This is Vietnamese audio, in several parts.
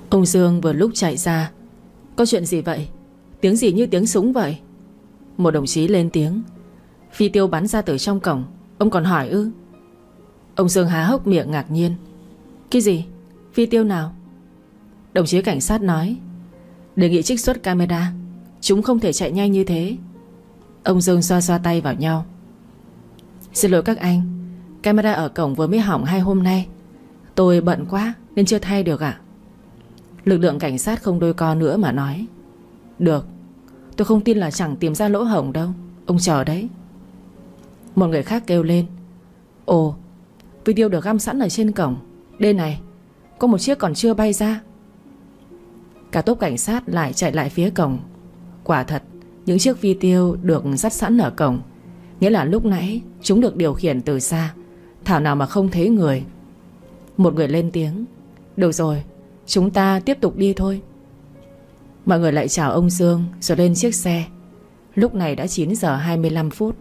Ông Dương vừa lúc chạy ra. Có chuyện gì vậy? Tiếng gì như tiếng súng vậy? Một đồng chí lên tiếng. Phi tiêu bắn ra từ trong cổng. Ông còn hỏi ư? Ông Dương há hốc miệng ngạc nhiên. Cái gì? Phi tiêu nào? Đồng chí cảnh sát nói. Đề nghị trích xuất camera. Chúng không thể chạy nhanh như thế. Ông Dương xoa xoa tay vào nhau. Xin lỗi các anh, camera ở cổng vừa mới hỏng 2 hôm nay. Tôi bận quá nên chưa thay được ạ. Lực lượng cảnh sát không đôi co nữa mà nói. Được, tôi không tin là chẳng tìm ra lỗ hổng đâu. Ông chờ đấy. Một người khác kêu lên. Ồ, video được găm sẵn ở trên cổng. Đây này, có một chiếc còn chưa bay ra. Cả tốp cảnh sát lại chạy lại phía cổng. Quả thật, những chiếc phi tiêu được dắt sẵn ở cổng. Nghĩa là lúc nãy chúng được điều khiển từ xa. Thảo nào mà không thấy người. Một người lên tiếng. Được rồi, chúng ta tiếp tục đi thôi. Mọi người lại chào ông Dương rồi lên chiếc xe. Lúc này đã 9 giờ 25 phút.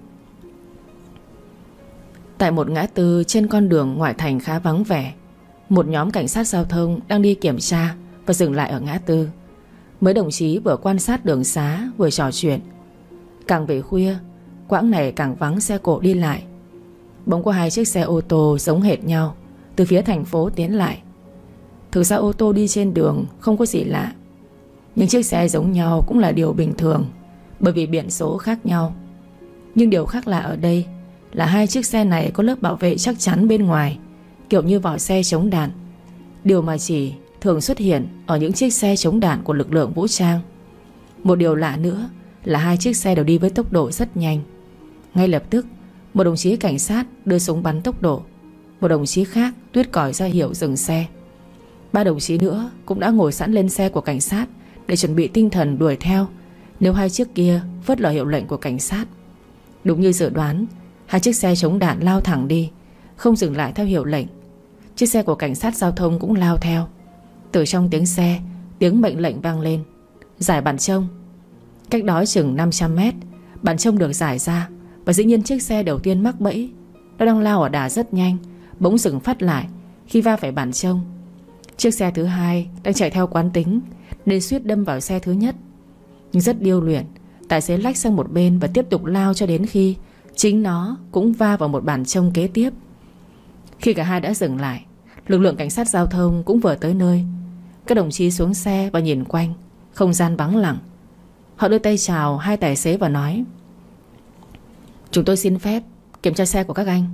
Tại một ngã tư trên con đường ngoại thành khá vắng vẻ, một nhóm cảnh sát giao thông đang đi kiểm tra và dừng lại ở ngã tư. Mấy đồng chí vừa quan sát đường xá vừa trò chuyện. Càng về khuya, quãng này càng vắng xe cộ đi lại. Bỗng có 2 chiếc xe ô tô giống hệt nhau từ phía thành phố tiến lại. Thực ra ô tô đi trên đường không có gì lạ. Những chiếc xe giống nhau cũng là điều bình thường, bởi vì biển số khác nhau. Nhưng điều khác lạ ở đây là 2 chiếc xe này có lớp bảo vệ chắc chắn bên ngoài, kiểu như vỏ xe chống đạn. Điều mà chỉ thường xuất hiện ở những chiếc xe chống đạn của lực lượng vũ trang. Một điều lạ nữa là 2 chiếc xe đều đi với tốc độ rất nhanh. Ngay lập tức, một đồng chí cảnh sát đưa súng bắn tốc độ. Một đồng chí khác tuốt còi ra hiệu dừng xe. 3 đồng chí nữa cũng đã ngồi sẵn lên xe của cảnh sát để chuẩn bị tinh thần đuổi theo nếu 2 chiếc kia phớt lờ hiệu lệnh của cảnh sát. Đúng như dự đoán, 2 chiếc xe chống đạn lao thẳng đi, không dừng lại theo hiệu lệnh. Chiếc xe của cảnh sát giao thông cũng lao theo. Từ trong tiếng xe, tiếng mệnh lệnh vang lên. Giải bắn trông. Cách đó chừng 500 mét, bắn trông được giải ra. Và dĩ nhiên chiếc xe đầu tiên mắc bẫy. Nó đang lao ở đà rất nhanh, bỗng dừng phát lại khi va phải bắn trông. Chiếc xe thứ hai đang chạy theo quán tính nên suýt đâm vào xe thứ nhất. Nhưng rất điêu luyện, tài xế lách sang một bên và tiếp tục lao cho đến khi chính nó cũng va vào một bắn trông kế tiếp. Khi cả hai đã dừng lại, lực lượng cảnh sát giao thông cũng vừa tới nơi. Các đồng chí xuống xe và nhìn quanh. Không gian vắng lặng. Họ đưa tay chào 2 tài xế và nói. Chúng tôi xin phép kiểm tra xe của các anh.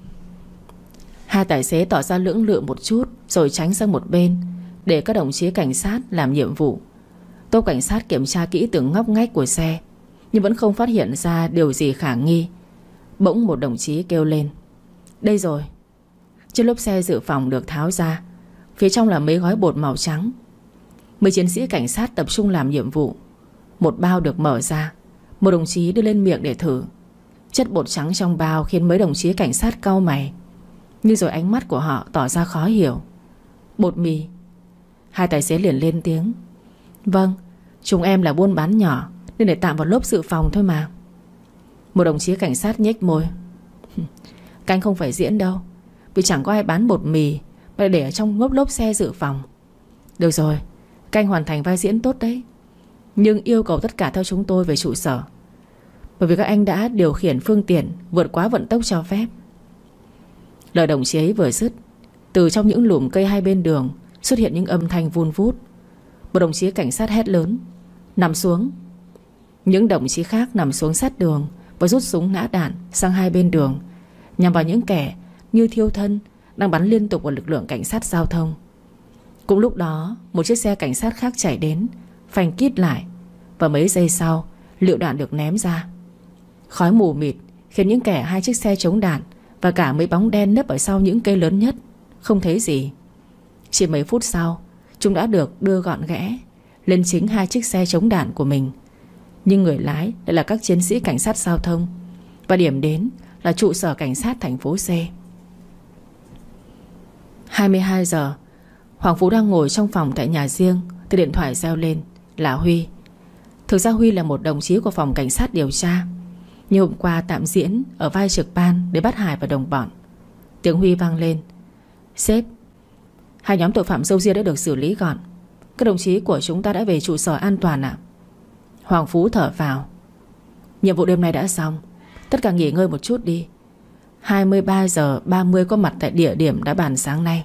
2 tài xế tỏ ra lưỡng lự một chút rồi tránh sang một bên để các đồng chí cảnh sát làm nhiệm vụ. Tốp cảnh sát kiểm tra kỹ từng ngóc ngách của xe, nhưng vẫn không phát hiện ra điều gì khả nghi. Bỗng một đồng chí kêu lên. Đây rồi. Chiếc lốp xe dự phòng được tháo ra. Phía trong là mấy gói bột màu trắng. 10 chiến sĩ cảnh sát tập trung làm nhiệm vụ. Một bao được mở ra. Một đồng chí đưa lên miệng để thử. Chất bột trắng trong bao khiến mấy đồng chí cảnh sát cau mày. Nhưng rồi ánh mắt của họ tỏ ra khó hiểu. Bột mì. 2 tài xế liền lên tiếng. Vâng, chúng em là buôn bán nhỏ nên để tạm vào lốp dự phòng thôi mà. Một đồng chí cảnh sát nhếch môi. Các anh không phải diễn đâu, vì chẳng có ai bán bột mì mà để ở trong lốp xe dự phòng. Được rồi, các anh hoàn thành vai diễn tốt đấy, nhưng yêu cầu tất cả theo chúng tôi về trụ sở, bởi vì các anh đã điều khiển phương tiện vượt quá vận tốc cho phép. Lời đồng chí ấy vừa dứt, từ trong những lùm cây hai bên đường xuất hiện những âm thanh vun vút. Một đồng chí cảnh sát hét lớn. Nằm xuống. Những đồng chí khác nằm xuống sát đường và rút súng nã đạn sang hai bên đường, nhằm vào những kẻ như thiêu thân đang bắn liên tục vào lực lượng cảnh sát giao thông. Cũng lúc đó, một chiếc xe cảnh sát khác chạy đến, phanh kít lại, và mấy giây sau, lựu đạn được ném ra. Khói mù mịt khiến những kẻ 2 chiếc xe chống đạn và cả mấy bóng đen nấp ở sau những cây lớn nhất không thấy gì. Chỉ mấy phút sau, chúng đã được đưa gọn ghẽ lên chính 2 chiếc xe chống đạn của mình. Nhưng người lái lại là các chiến sĩ cảnh sát giao thông, và điểm đến là trụ sở cảnh sát thành phố C. 22 giờ, Hoàng Phú đang ngồi trong phòng tại nhà riêng thì điện thoại reo lên. Là Huy. Thực ra Huy là một đồng chí của phòng cảnh sát điều tra, nhưng hôm qua tạm diễn ở vai trực ban để bắt Hải và đồng bọn. Tiếng Huy vang lên. Sếp, 2 nhóm tội phạm râu ria đã được xử lý gọn. Các đồng chí của chúng ta đã về trụ sở an toàn ạ. Hoàng Phú thở phào. Nhiệm vụ đêm nay đã xong, tất cả nghỉ ngơi một chút đi. 23 giờ 30 có mặt tại địa điểm đã bàn sáng nay.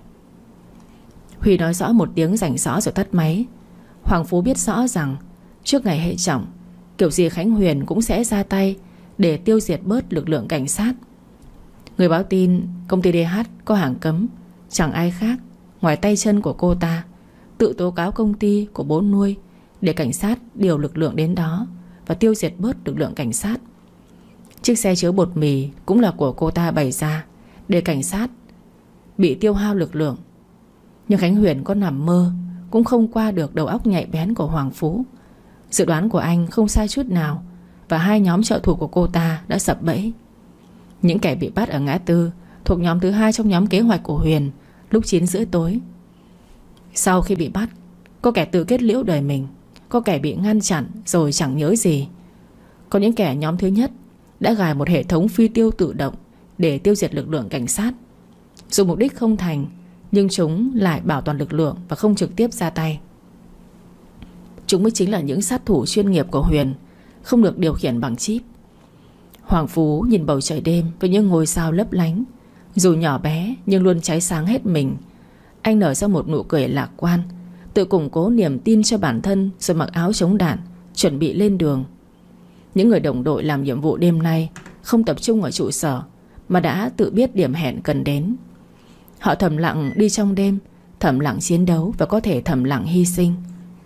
Huy nói rõ một tiếng rành rõ rồi tắt máy. Hoàng Phú biết rõ rằng trước ngày hệ trọng, kiểu gì Khánh Huyền cũng sẽ ra tay để tiêu diệt bớt lực lượng cảnh sát. Người báo tin công ty DH có hàng cấm chẳng ai khác ngoài tay chân của cô ta tự tố cáo công ty của bố nuôi để cảnh sát điều lực lượng đến đó và tiêu diệt bớt lực lượng cảnh sát. Chiếc xe chứa bột mì cũng là của cô ta bày ra để cảnh sát bị tiêu hao lực lượng. Nhưng Khánh Huyền có nằm mơ cũng không qua được đầu óc nhạy bén của Hoàng Phú. Dự đoán của anh không sai chút nào, và hai nhóm trợ thủ của cô ta đã sập bẫy. Những kẻ bị bắt ở ngã tư thuộc nhóm thứ hai trong nhóm kế hoạch của Huyền lúc 9 rưỡi tối. Sau khi bị bắt, có kẻ tự kết liễu đời mình, có kẻ bị ngăn chặn rồi chẳng nhớ gì. Có những kẻ nhóm thứ nhất đã gài một hệ thống phi tiêu tự động để tiêu diệt lực lượng cảnh sát. Dù mục đích không thành, nhưng chúng lại bảo toàn lực lượng và không trực tiếp ra tay. Chúng mới chính là những sát thủ chuyên nghiệp của Huyền, không được điều khiển bằng chip. Hoàng Phú nhìn bầu trời đêm với những ngôi sao lấp lánh, dù nhỏ bé nhưng luôn cháy sáng hết mình. Anh nở ra một nụ cười lạc quan, tự củng cố niềm tin cho bản thân, rồi mặc áo chống đạn, chuẩn bị lên đường. Những người đồng đội làm nhiệm vụ đêm nay không tập trung ở trụ sở, mà đã tự biết điểm hẹn cần đến. Họ thầm lặng đi trong đêm, thầm lặng chiến đấu và có thể thầm lặng hy sinh.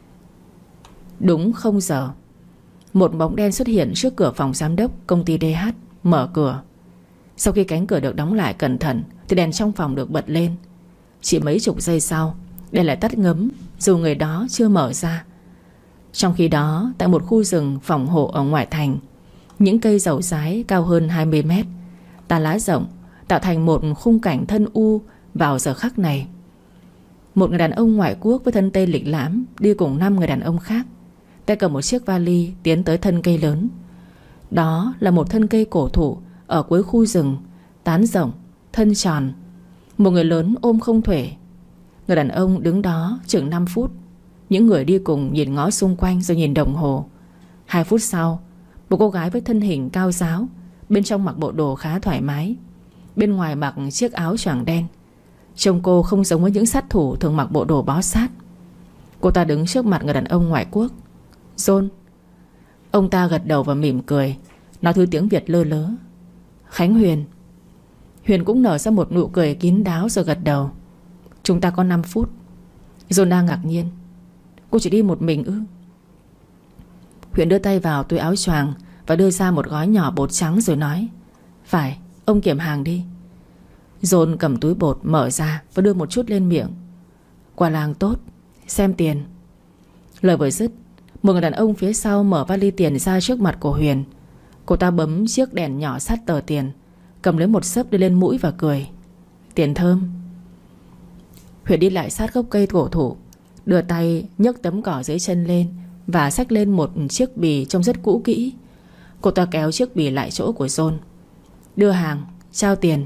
Đúng 0 giờ, một bóng đen xuất hiện trước cửa phòng giám đốc công ty DH, mở cửa. Sau khi cánh cửa được đóng lại cẩn thận thì đèn trong phòng được bật lên. Chỉ mấy chục giây sau, đèn lại tắt ngấm, dù người đó chưa mở ra. Trong khi đó, tại một khu rừng phòng hộ ở ngoại thành, những cây dầu dái cao hơn 20 mét, tán lá rộng, tạo thành một khung cảnh thân u vào giờ khắc này. Một người đàn ông ngoại quốc với thân tây lịch lãm đi cùng 5 người đàn ông khác, tay cầm một chiếc vali tiến tới thân cây lớn. Đó là một thân cây cổ thụ ở cuối khu rừng, tán rộng, thân tròn. Một người lớn ôm không xuể. Người đàn ông đứng đó chừng 5 phút. Những người đi cùng nhìn ngó xung quanh rồi nhìn đồng hồ. 2 phút sau, một cô gái với thân hình cao ráo, bên trong mặc bộ đồ khá thoải mái, bên ngoài mặc chiếc áo choàng đen. Trông cô không giống với những sát thủ thường mặc bộ đồ bó sát. Cô ta đứng trước mặt người đàn ông ngoại quốc. John. Ông ta gật đầu và mỉm cười, nói thứ tiếng Việt lơ lớ. Khánh Huyền. Huyền cũng nở ra một nụ cười kín đáo rồi gật đầu. Chúng ta có 5 phút. John đang ngạc nhiên. Cô chỉ đi một mình ư? Huyền đưa tay vào túi áo choàng và đưa ra một gói nhỏ bột trắng rồi nói. Phải, ông kiểm hàng đi. John cầm túi bột mở ra và đưa một chút lên miệng. Quà làng tốt, xem tiền. Lời vừa dứt, một người đàn ông phía sau mở vali tiền ra trước mặt của Huyền. Cô ta bấm chiếc đèn nhỏ sát tờ tiền, cầm lấy một xấp đưa lên mũi và cười. Tiền thơm. Huyền đi lại sát gốc cây cổ thụ, đưa tay nhấc tấm cỏ dưới chân lên và xách lên một chiếc bì trông rất cũ kỹ. Cô ta kéo chiếc bì lại chỗ của John. Đưa hàng, trao tiền.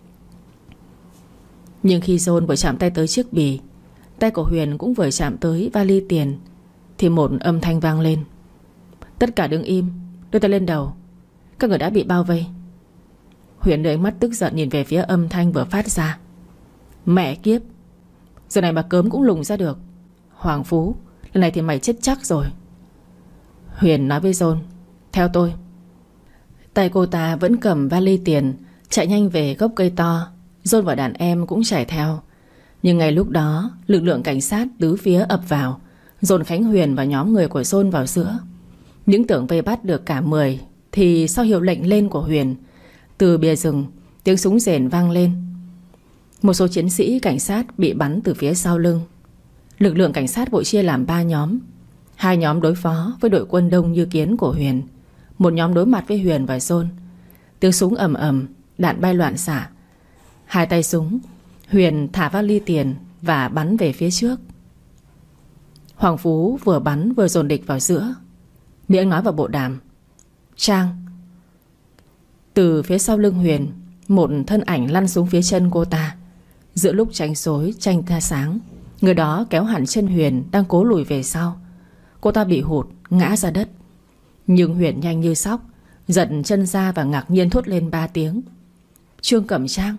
Nhưng khi John vừa chạm tay tới chiếc bì, tay của Huyền cũng vừa chạm tới vali tiền, thì một âm thanh vang lên. Tất cả đứng im, đưa tay lên đầu. Các người đã bị bao vây. Huyền đưa ánh mắt tức giận nhìn về phía âm thanh vừa phát ra. Mẹ kiếp, giờ này mà cớm cũng lùng ra được. Hoàng Phú, lần này thì mày chết chắc rồi. Huyền nói với John. Theo tôi. Tay cô ta vẫn cầm vali tiền, chạy nhanh về gốc cây to. John và đàn em cũng chạy theo. Nhưng ngay lúc đó, lực lượng cảnh sát tứ phía ập vào, dồn Khánh Huyền và nhóm người của John vào giữa. Những tưởng vây bắt được cả 10 thì sau hiệu lệnh lên của Huyền, từ bìa rừng tiếng súng rền vang lên. Một số chiến sĩ cảnh sát bị bắn từ phía sau lưng. Lực lượng cảnh sát vội chia làm 3 nhóm. 2 nhóm đối phó với đội quân đông như kiến của Huyền, một nhóm đối mặt với Huyền và John. Tiếng súng ầm ầm, đạn bay loạn xạ. 2 tay súng, Huyền thả vali tiền và bắn về phía trước. Hoàng Phú vừa bắn vừa dồn địch vào giữa. Miệng nói vào bộ đàm. Trang. Từ phía sau lưng Huyền, một thân ảnh lăn xuống phía chân cô ta. Giữa lúc tranh xối tranh tha sáng, Người đó kéo hẳn chân Huyền đang cố lùi về sau. Cô ta bị hụt ngã ra đất. Nhưng Huyền nhanh như sóc, giật chân ra và ngạc nhiên thốt lên 3 tiếng: Trương Cẩm Trang.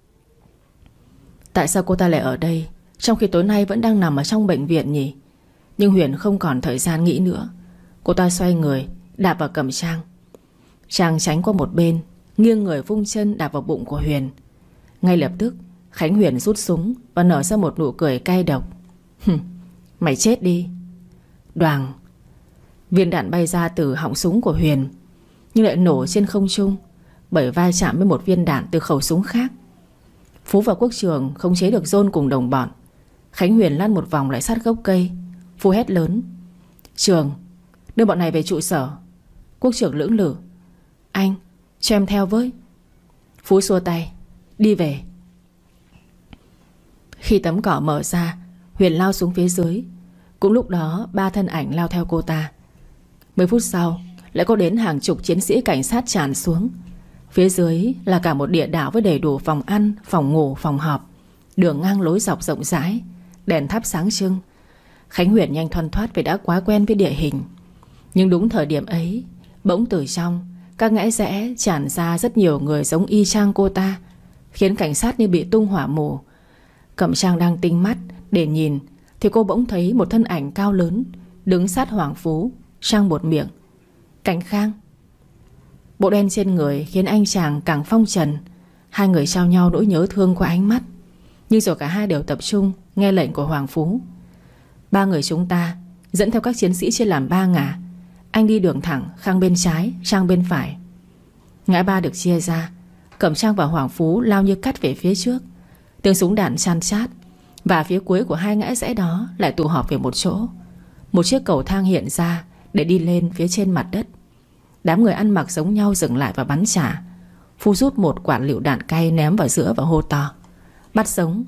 Tại sao cô ta lại ở đây, trong khi tối nay vẫn đang nằm ở trong bệnh viện nhỉ? Nhưng Huyền không còn thời gian nghĩ nữa. Cô ta xoay người đạp vào Cẩm Trang. Trang tránh qua một bên, nghiêng người vung chân đạp vào bụng của Huyền. Ngay lập tức Khánh Huyền rút súng và nở ra một nụ cười cay độc. Mày chết đi. Đoàng. Viên đạn bay ra từ họng súng của Huyền, nhưng lại nổ trên không trung bởi va chạm với một viên đạn từ khẩu súng khác. Phú và Quốc Trường khống chế được John cùng đồng bọn. Khánh Huyền lăn một vòng lại sát gốc cây. Phú hét lớn: Trường, đưa bọn này về trụ sở. Quốc Trường lưỡng lự: Anh, cho em theo với. Phú xua tay: Đi về. Khi tấm cỏ mở ra, Huyền lao xuống phía dưới. Cũng lúc đó 3 thân ảnh lao theo cô ta. 10 phút sau lại có đến hàng chục chiến sĩ cảnh sát tràn xuống. Phía dưới là cả một địa đạo với đầy đủ phòng ăn, phòng ngủ, phòng họp. Đường ngang lối dọc rộng rãi, đèn thắp sáng trưng. Khánh Huyền nhanh thoăn thoắt vì đã quá quen với địa hình. Nhưng đúng thời điểm ấy, bỗng từ trong các ngõ rẽ tràn ra rất nhiều người giống y chang cô ta, khiến cảnh sát như bị tung hỏa mù. Cẩm Trang đang tinh mắt để nhìn thì cô bỗng thấy một thân ảnh cao lớn đứng sát Hoàng Phú. Trang buột miệng: Cảnh Khang. Bộ đen trên người khiến anh chàng càng phong trần. Hai người trao nhau nỗi nhớ thương qua ánh mắt. Nhưng rồi cả hai đều tập trung nghe lệnh của Hoàng Phú. 3 người chúng ta dẫn theo các chiến sĩ chia làm 3 ngả. Anh đi đường thẳng, Khang bên trái, Trang bên phải. Ngã ba được chia ra. Cẩm Trang và Hoàng Phú lao như cắt về phía trước. Tiếng súng đạn chan chát. Và phía cuối của hai ngã rẽ đó lại tụ họp về một chỗ. Một chiếc cầu thang hiện ra để đi lên phía trên mặt đất. Đám người ăn mặc giống nhau dừng lại và bắn trả. Phú rút một quả lựu đạn cay ném vào giữa và hô to: Bắt sống.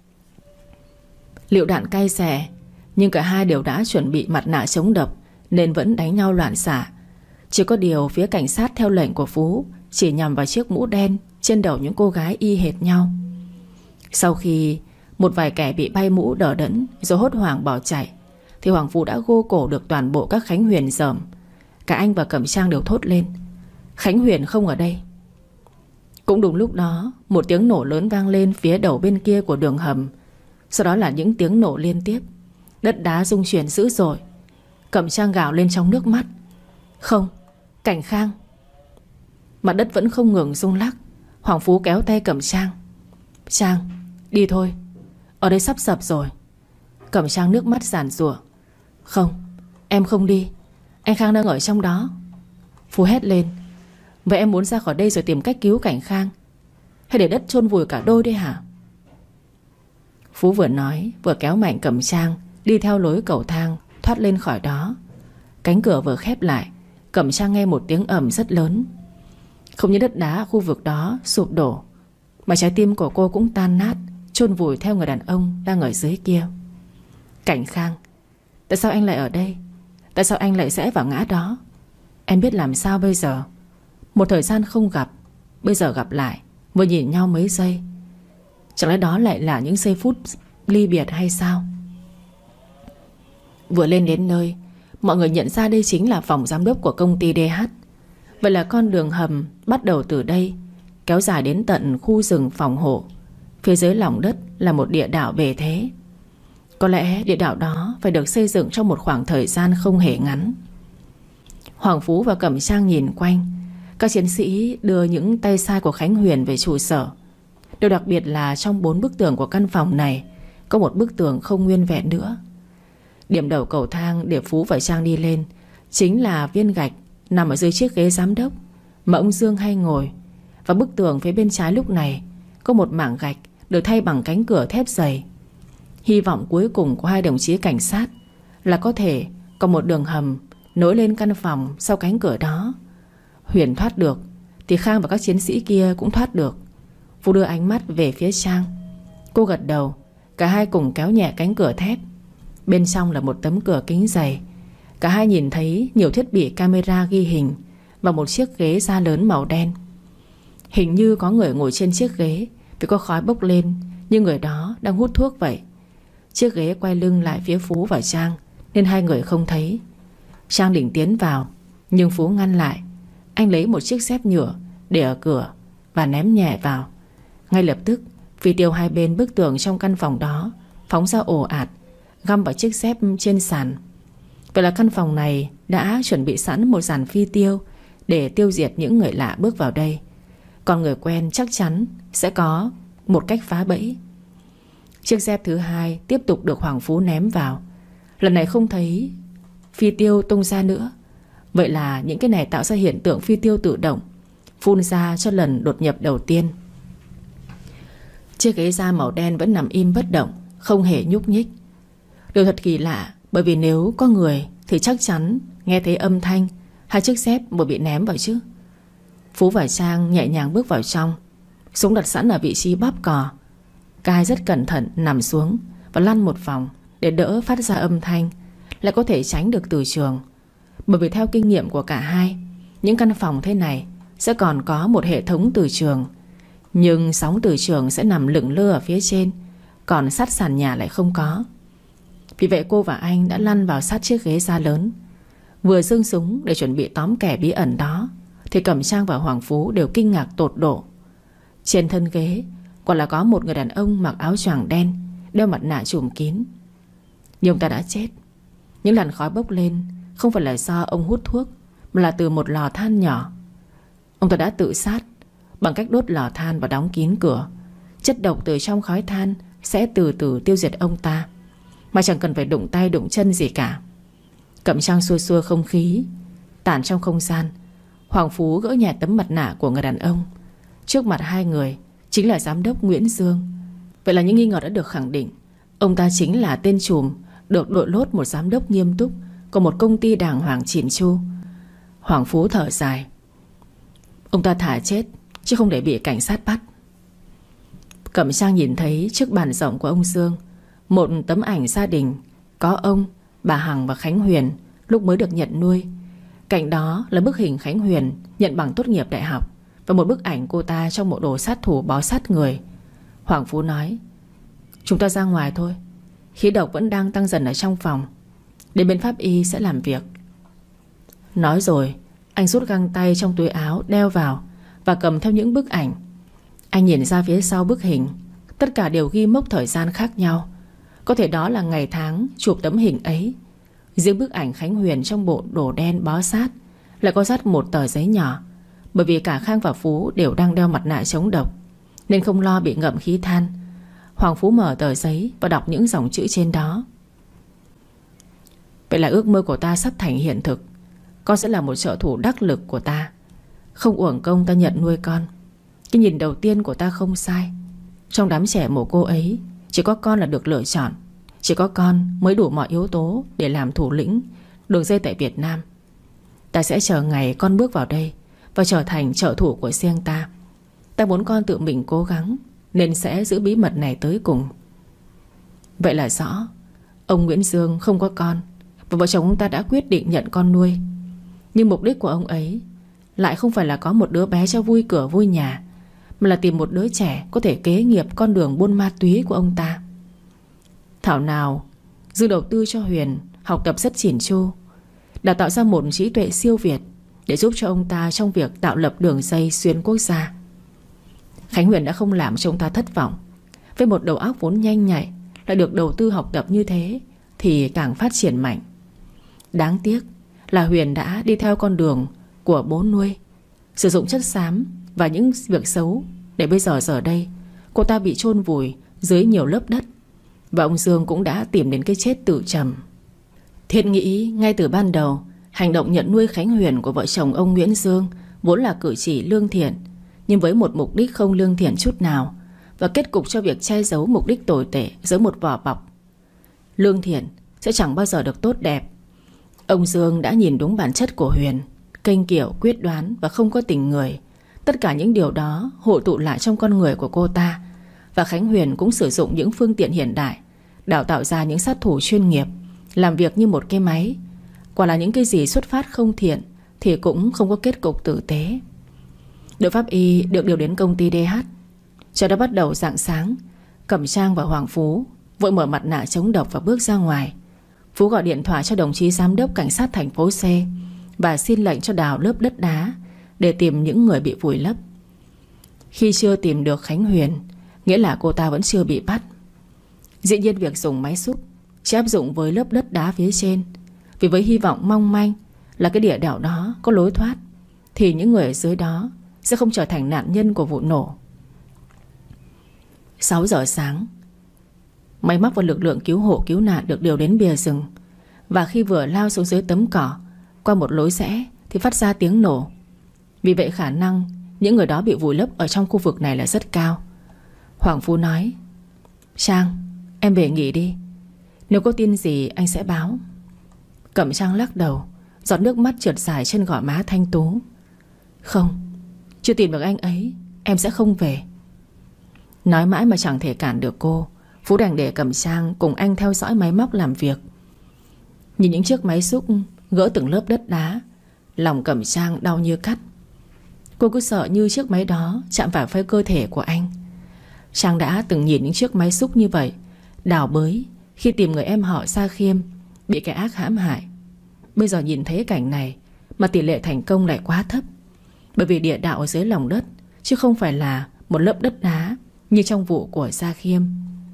Lựu đạn cay xè, nhưng cả hai đều đã chuẩn bị mặt nạ chống độc nên vẫn đánh nhau loạn xạ. Chỉ có điều phía cảnh sát theo lệnh của Phú chỉ nhằm vào chiếc mũ đen trên đầu những cô gái y hệt nhau. Sau khi một vài kẻ bị bay mũ đờ đẫn rồi hốt hoảng bỏ chạy, thì Hoàng Phú đã gô cổ được toàn bộ các Khánh Huyền dởm. Cả anh và Cẩm Trang đều thốt lên: Khánh Huyền không ở đây. Cũng đúng lúc đó, một tiếng nổ lớn vang lên phía đầu bên kia của đường hầm. Sau đó là những tiếng nổ liên tiếp. Đất đá rung chuyển dữ dội. Cẩm Trang gào lên trong nước mắt: Không, Cảnh Khang. Mặt đất vẫn không ngừng rung lắc. Hoàng Phú kéo tay Cẩm Trang: Trang, đi thôi, ở đây sắp sập rồi. Cẩm Trang nước mắt giàn giụa: Không, em không đi. Anh Khang đang ở trong đó. Phú hét lên: Vậy em muốn ra khỏi đây rồi tìm cách cứu Cảnh Khang, hay để đất chôn vùi cả đôi đây hả? Phú vừa nói vừa kéo mạnh Cẩm Trang đi theo lối cầu thang thoát lên khỏi đó. Cánh cửa vừa khép lại, Cẩm Trang nghe một tiếng ầm rất lớn. Không như đất đá ở khu vực đó sụp đổ, mà trái tim của cô cũng tan nát, chôn vùi theo người đàn ông đang ở dưới kia. Cảnh Khang, tại sao anh lại ở đây? Tại sao anh lại rẽ vào ngã đó? Em biết làm sao bây giờ? Một thời gian không gặp, bây giờ gặp lại, vừa nhìn nhau mấy giây. Chẳng lẽ đó lại là những giây phút ly biệt hay sao? Vừa lên đến nơi, mọi người nhận ra đây chính là phòng giám đốc của công ty DH. Vậy là con đường hầm bắt đầu từ đây, kéo dài đến tận khu rừng phòng hộ. Phía dưới lòng đất là một địa đạo bề thế. Có lẽ địa đạo đó phải được xây dựng trong một khoảng thời gian không hề ngắn. Hoàng Phú và Cẩm Trang nhìn quanh. Các chiến sĩ đưa những tay sai của Khánh Huyền về trụ sở. Điều đặc biệt là trong 4 bức tường của căn phòng này có một bức tường không nguyên vẹn nữa. Điểm đầu cầu thang để Phú và Trang đi lên chính là viên gạch nằm ở dưới chiếc ghế giám đốc mà ông Dương hay ngồi. Và bức tường phía bên trái lúc này có một mảng gạch được thay bằng cánh cửa thép dày. Hy vọng cuối cùng của hai đồng chí cảnh sát là có thể có một đường hầm nối lên căn phòng sau cánh cửa đó. Huyền thoát được thì Khang và các chiến sĩ kia cũng thoát được. Phú đưa ánh mắt về phía Trang. Cô gật đầu. Cả hai cùng kéo nhẹ cánh cửa thép. Bên trong là một tấm cửa kính dày. Cả hai nhìn thấy nhiều thiết bị camera ghi hình và một chiếc ghế da lớn màu đen. Hình như có người ngồi trên chiếc ghế vì có khói bốc lên, như người đó đang hút thuốc vậy. Chiếc ghế quay lưng lại phía Phú và Trang, nên hai người không thấy. Trang định tiến vào, nhưng Phú ngăn lại. Anh lấy một chiếc xếp nhựa để ở cửa và ném nhẹ vào. Ngay lập tức, phi tiêu hai bên bức tường trong căn phòng đó phóng ra ồ ạt, găm vào chiếc xếp trên sàn. Vậy là căn phòng này đã chuẩn bị sẵn một dàn phi tiêu để tiêu diệt những người lạ bước vào đây. Còn người quen chắc chắn sẽ có một cách phá bẫy. Chiếc dép thứ hai tiếp tục được Hoàng Phú ném vào. Lần này không thấy phi tiêu tung ra nữa. Vậy là những cái này tạo ra hiện tượng phi tiêu tự động phun ra cho lần đột nhập đầu tiên. Chiếc ghế da màu đen vẫn nằm im bất động, không hề nhúc nhích. Điều thật kỳ lạ, bởi vì nếu có người thì chắc chắn nghe thấy âm thanh hai chiếc dép vừa bị ném vào chứ. Phú và Trang nhẹ nhàng bước vào trong. Súng đặt sẵn ở vị trí bóp cò. Cai rất cẩn thận nằm xuống và lăn một vòng để đỡ phát ra âm thanh, lại có thể tránh được từ trường. Bởi vì theo kinh nghiệm của cả hai, những căn phòng thế này sẽ còn có một hệ thống từ trường, nhưng sóng từ trường sẽ nằm lững lơ ở phía trên, còn sát sàn nhà lại không có. Vì vậy cô và anh đã lăn vào sát chiếc ghế da lớn. Vừa giương súng để chuẩn bị tóm kẻ bí ẩn đó, thì Cẩm Trang và Hoàng Phú đều kinh ngạc tột độ. Trên thân ghế quả là có một người đàn ông mặc áo choàng đen, đeo mặt nạ trùm kín. Nhưng ông ta đã chết. Những làn khói bốc lên không phải là do ông hút thuốc, mà là từ một lò than nhỏ. Ông ta đã tự sát bằng cách đốt lò than và đóng kín cửa. Chất độc từ trong khói than sẽ từ từ tiêu diệt ông ta, mà chẳng cần phải đụng tay đụng chân gì cả. Cẩm Trang xua xua không khí tản trong không gian. Hoàng Phú gỡ nhẹ tấm mặt nạ của người đàn ông. Trước mặt hai người chính là giám đốc Nguyễn Dương. Vậy là những nghi ngờ đã được khẳng định. Ông ta chính là tên trùm được đội lốt một giám đốc nghiêm túc của một công ty đàng hoàng chỉn chu. Hoàng Phú thở dài. Ông ta thả chết chứ không để bị cảnh sát bắt. Cẩm Trang nhìn thấy trước bàn rộng của ông Dương một tấm ảnh gia đình, có ông, bà Hằng và Khánh Huyền lúc mới được nhận nuôi. Cạnh đó là bức hình Khánh Huyền nhận bằng tốt nghiệp đại học, và một bức ảnh cô ta trong bộ đồ sát thủ bó sát người. Hoàng Phú nói: chúng ta ra ngoài thôi, khí độc vẫn đang tăng dần ở trong phòng. Đến bên pháp y sẽ làm việc. Nói rồi anh rút găng tay trong túi áo đeo vào và cầm theo những bức ảnh. Anh nhìn ra phía sau bức hình, tất cả đều ghi mốc thời gian khác nhau. Có thể đó là ngày tháng chụp tấm hình ấy. Riêng bức ảnh Khánh Huyền trong bộ đồ đen bó sát lại có dắt một tờ giấy nhỏ. Bởi vì cả Khang và Phú đều đang đeo mặt nạ chống độc, nên không lo bị ngậm khí than. Hoàng Phú mở tờ giấy và đọc những dòng chữ trên đó. Vậy là ước mơ của ta sắp thành hiện thực. Con sẽ là một trợ thủ đắc lực của ta. Không uổng công ta nhận nuôi con. Cái nhìn đầu tiên của ta không sai. Trong đám trẻ mồ cô ấy chỉ có con là được lựa chọn. Chỉ có con mới đủ mọi yếu tố để làm thủ lĩnh đường dây tại Việt Nam. Ta sẽ chờ ngày con bước vào đây và trở thành trợ thủ của riêng ta. Ta muốn con tự mình cố gắng, nên sẽ giữ bí mật này tới cùng. Vậy là rõ ông Nguyễn Dương không có con, và vợ chồng ông ta đã quyết định nhận con nuôi. Nhưng mục đích của ông ấy lại không phải là có một đứa bé cho vui cửa vui nhà, mà là tìm một đứa trẻ có thể kế nghiệp con đường buôn ma túy của ông ta. Thảo nào Dương đầu tư cho Huyền học tập rất chỉn chu, đào tạo ra một trí tuệ siêu việt để giúp cho ông ta trong việc tạo lập đường dây xuyên quốc gia. Khánh Huyền đã không làm cho ông ta thất vọng. Với một đầu óc vốn nhanh nhạy, lại được đầu tư học tập như thế, thì càng phát triển mạnh. Đáng tiếc là Huyền đã đi theo con đường của bố nuôi, sử dụng chất xám và những việc xấu, để bây giờ giờ đây cô ta bị chôn vùi dưới nhiều lớp đất. Và ông Dương cũng đã tìm đến cái chết tự trầm. Thiện nghĩ ngay từ ban đầu, hành động nhận nuôi Khánh Huyền của vợ chồng ông Nguyễn Dương vốn là cử chỉ lương thiện, nhưng với một mục đích không lương thiện chút nào, và kết cục cho việc che giấu mục đích tồi tệ dưới một vỏ bọc. Lương thiện sẽ chẳng bao giờ được tốt đẹp. Ông Dương đã nhìn đúng bản chất của Huyền, kênh kiệu, quyết đoán và không có tình người. Tất cả những điều đó hội tụ lại trong con người của cô ta. Và Khánh Huyền cũng sử dụng những phương tiện hiện đại, đào tạo ra những sát thủ chuyên nghiệp, làm việc như một cái máy. Quả là những cái gì xuất phát không thiện thì cũng không có kết cục tử tế. Đội pháp y được điều đến công ty DH. Trời đã bắt đầu rạng sáng. Cẩm Trang và Hoàng Phú vội mở mặt nạ chống độc và bước ra ngoài. Phú gọi điện thoại cho đồng chí giám đốc cảnh sát thành phố C và xin lệnh cho đào lớp đất đá để tìm những người bị vùi lấp. Khi chưa tìm được Khánh Huyền, nghĩa là cô ta vẫn chưa bị bắt. Dĩ nhiên việc dùng máy xúc chỉ áp dụng với lớp đất đá phía trên, vì với hy vọng mong manh là cái địa đạo đó có lối thoát, thì những người ở dưới đó sẽ không trở thành nạn nhân của vụ nổ. 6 giờ sáng, máy móc và lực lượng cứu hộ cứu nạn được điều đến bìa rừng. Và khi vừa lao xuống dưới tấm cỏ qua một lối rẽ thì phát ra tiếng nổ. Vì vậy khả năng những người đó bị vùi lấp ở trong khu vực này là rất cao. Hoàng Phú nói: Trang, em về nghỉ đi, nếu có tin gì anh sẽ báo. Cẩm Trang lắc đầu, giọt nước mắt trượt dài trên gò má thanh tú. Không, chưa tìm được anh ấy, em sẽ không về. Nói mãi mà chẳng thể cản được cô. Phú đành để Cẩm Trang cùng anh theo dõi máy móc làm việc. Nhìn những chiếc máy xúc gỡ từng lớp đất đá, lòng Cẩm Trang đau như cắt. Cô cứ sợ như chiếc máy đó chạm vào phế cơ thể của anh. Trang đã từng nhìn những chiếc máy xúc như vậy đào bới khi tìm người em họ Sa Khiêm bị kẻ ác hãm hại. Bây giờ nhìn thấy cảnh này mà tỷ lệ thành công lại quá thấp, bởi vì địa đạo ở dưới lòng đất, chứ không phải là một lớp đất đá như trong vụ của Sa Khiêm.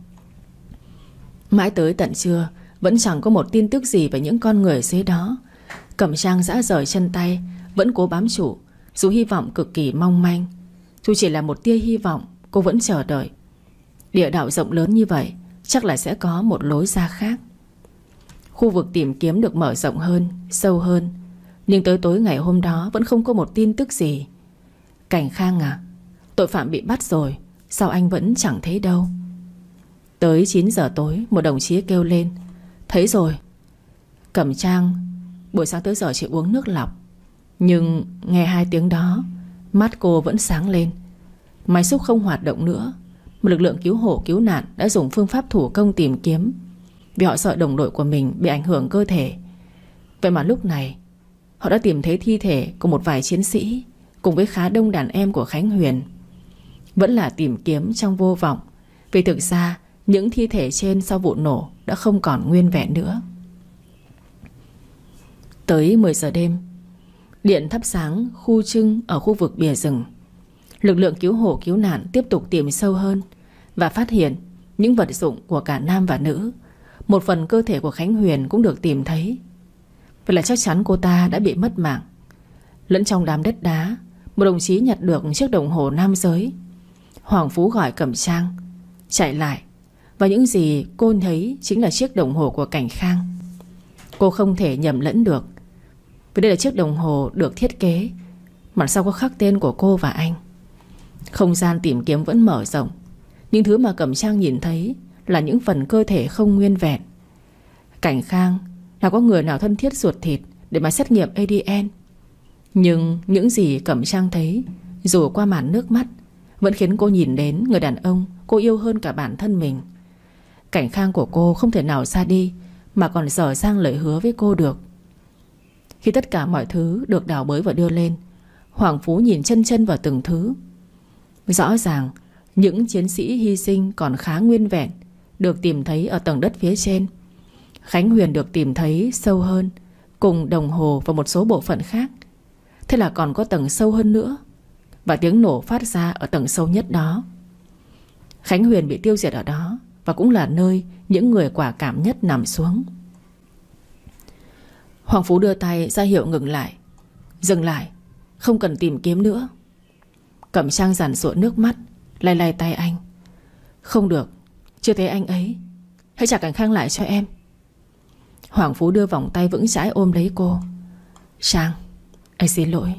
Mãi tới tận trưa vẫn chẳng có một tin tức gì về những con người dưới đó. Cẩm Trang giã rời chân tay, vẫn cố bám trụ, dù hy vọng cực kỳ mong manh. Dù chỉ là một tia hy vọng, cô vẫn chờ đợi. Địa đạo rộng lớn như vậy, chắc là sẽ có một lối ra khác. Khu vực tìm kiếm được mở rộng hơn, sâu hơn. Nhưng tới tối ngày hôm đó vẫn không có một tin tức gì. Cảnh Khang à, tội phạm bị bắt rồi, sao anh vẫn chẳng thấy đâu? Tới 9 giờ tối, một đồng chí kêu lên: Thấy rồi. Cẩm Trang buổi sáng tới giờ chỉ uống nước lọc, nhưng nghe 2 tiếng đó, mắt cô vẫn sáng lên. Máy xúc không hoạt động nữa. Một lực lượng cứu hộ cứu nạn đã dùng phương pháp thủ công tìm kiếm, vì họ sợ đồng đội của mình bị ảnh hưởng cơ thể. Vậy mà lúc này họ đã tìm thấy thi thể của một vài chiến sĩ cùng với khá đông đàn em của Khánh Huyền. Vẫn là tìm kiếm trong vô vọng, vì thực ra những thi thể trên sau vụ nổ đã không còn nguyên vẹn nữa. Tới 10 giờ đêm, điện thắp sáng khu trưng ở khu vực bìa rừng. Lực lượng cứu hộ cứu nạn tiếp tục tìm sâu hơn và phát hiện những vật dụng của cả nam và nữ. Một phần cơ thể của Khánh Huyền cũng được tìm thấy. Vậy là chắc chắn cô ta đã bị mất mạng. Lẫn trong đám đất đá, một đồng chí nhặt được chiếc đồng hồ nam giới. Hoàng Phú gọi Cẩm Trang chạy lại, và những gì cô thấy chính là chiếc đồng hồ của Cảnh Khang. Cô không thể nhầm lẫn được, vì đây là chiếc đồng hồ được thiết kế mặt sau có khắc tên của cô và anh. Không gian tìm kiếm vẫn mở rộng. Những thứ mà Cẩm Trang nhìn thấy là những phần cơ thể không nguyên vẹn. Cảnh Khang là có người nào thân thiết ruột thịt để mà xét nghiệm ADN. Nhưng những gì Cẩm Trang thấy, dù qua màn nước mắt, vẫn khiến cô nhìn đến người đàn ông cô yêu hơn cả bản thân mình. Cảnh Khang của cô không thể nào ra đi mà còn dở dang lời hứa với cô được. Khi tất cả mọi thứ được đào bới và đưa lên, Hoàng Phú nhìn chân chân vào từng thứ. Rõ ràng những chiến sĩ hy sinh còn khá nguyên vẹn được tìm thấy ở tầng đất phía trên. Khánh Huyền được tìm thấy sâu hơn, cùng đồng hồ và một số bộ phận khác. Thế là còn có tầng sâu hơn nữa, và tiếng nổ phát ra ở tầng sâu nhất đó. Khánh Huyền bị tiêu diệt ở đó, và cũng là nơi những người quả cảm nhất nằm xuống. Hoàng Phú đưa tay ra hiệu ngừng lại. Dừng lại, không cần tìm kiếm nữa. Cẩm Trang giàn giụa nước mắt, lay lay tay anh. Không được, chưa thấy anh ấy, hãy trả Cảnh Khang lại cho em. Hoàng Phú đưa vòng tay vững chãi ôm lấy cô. Trang, anh xin lỗi.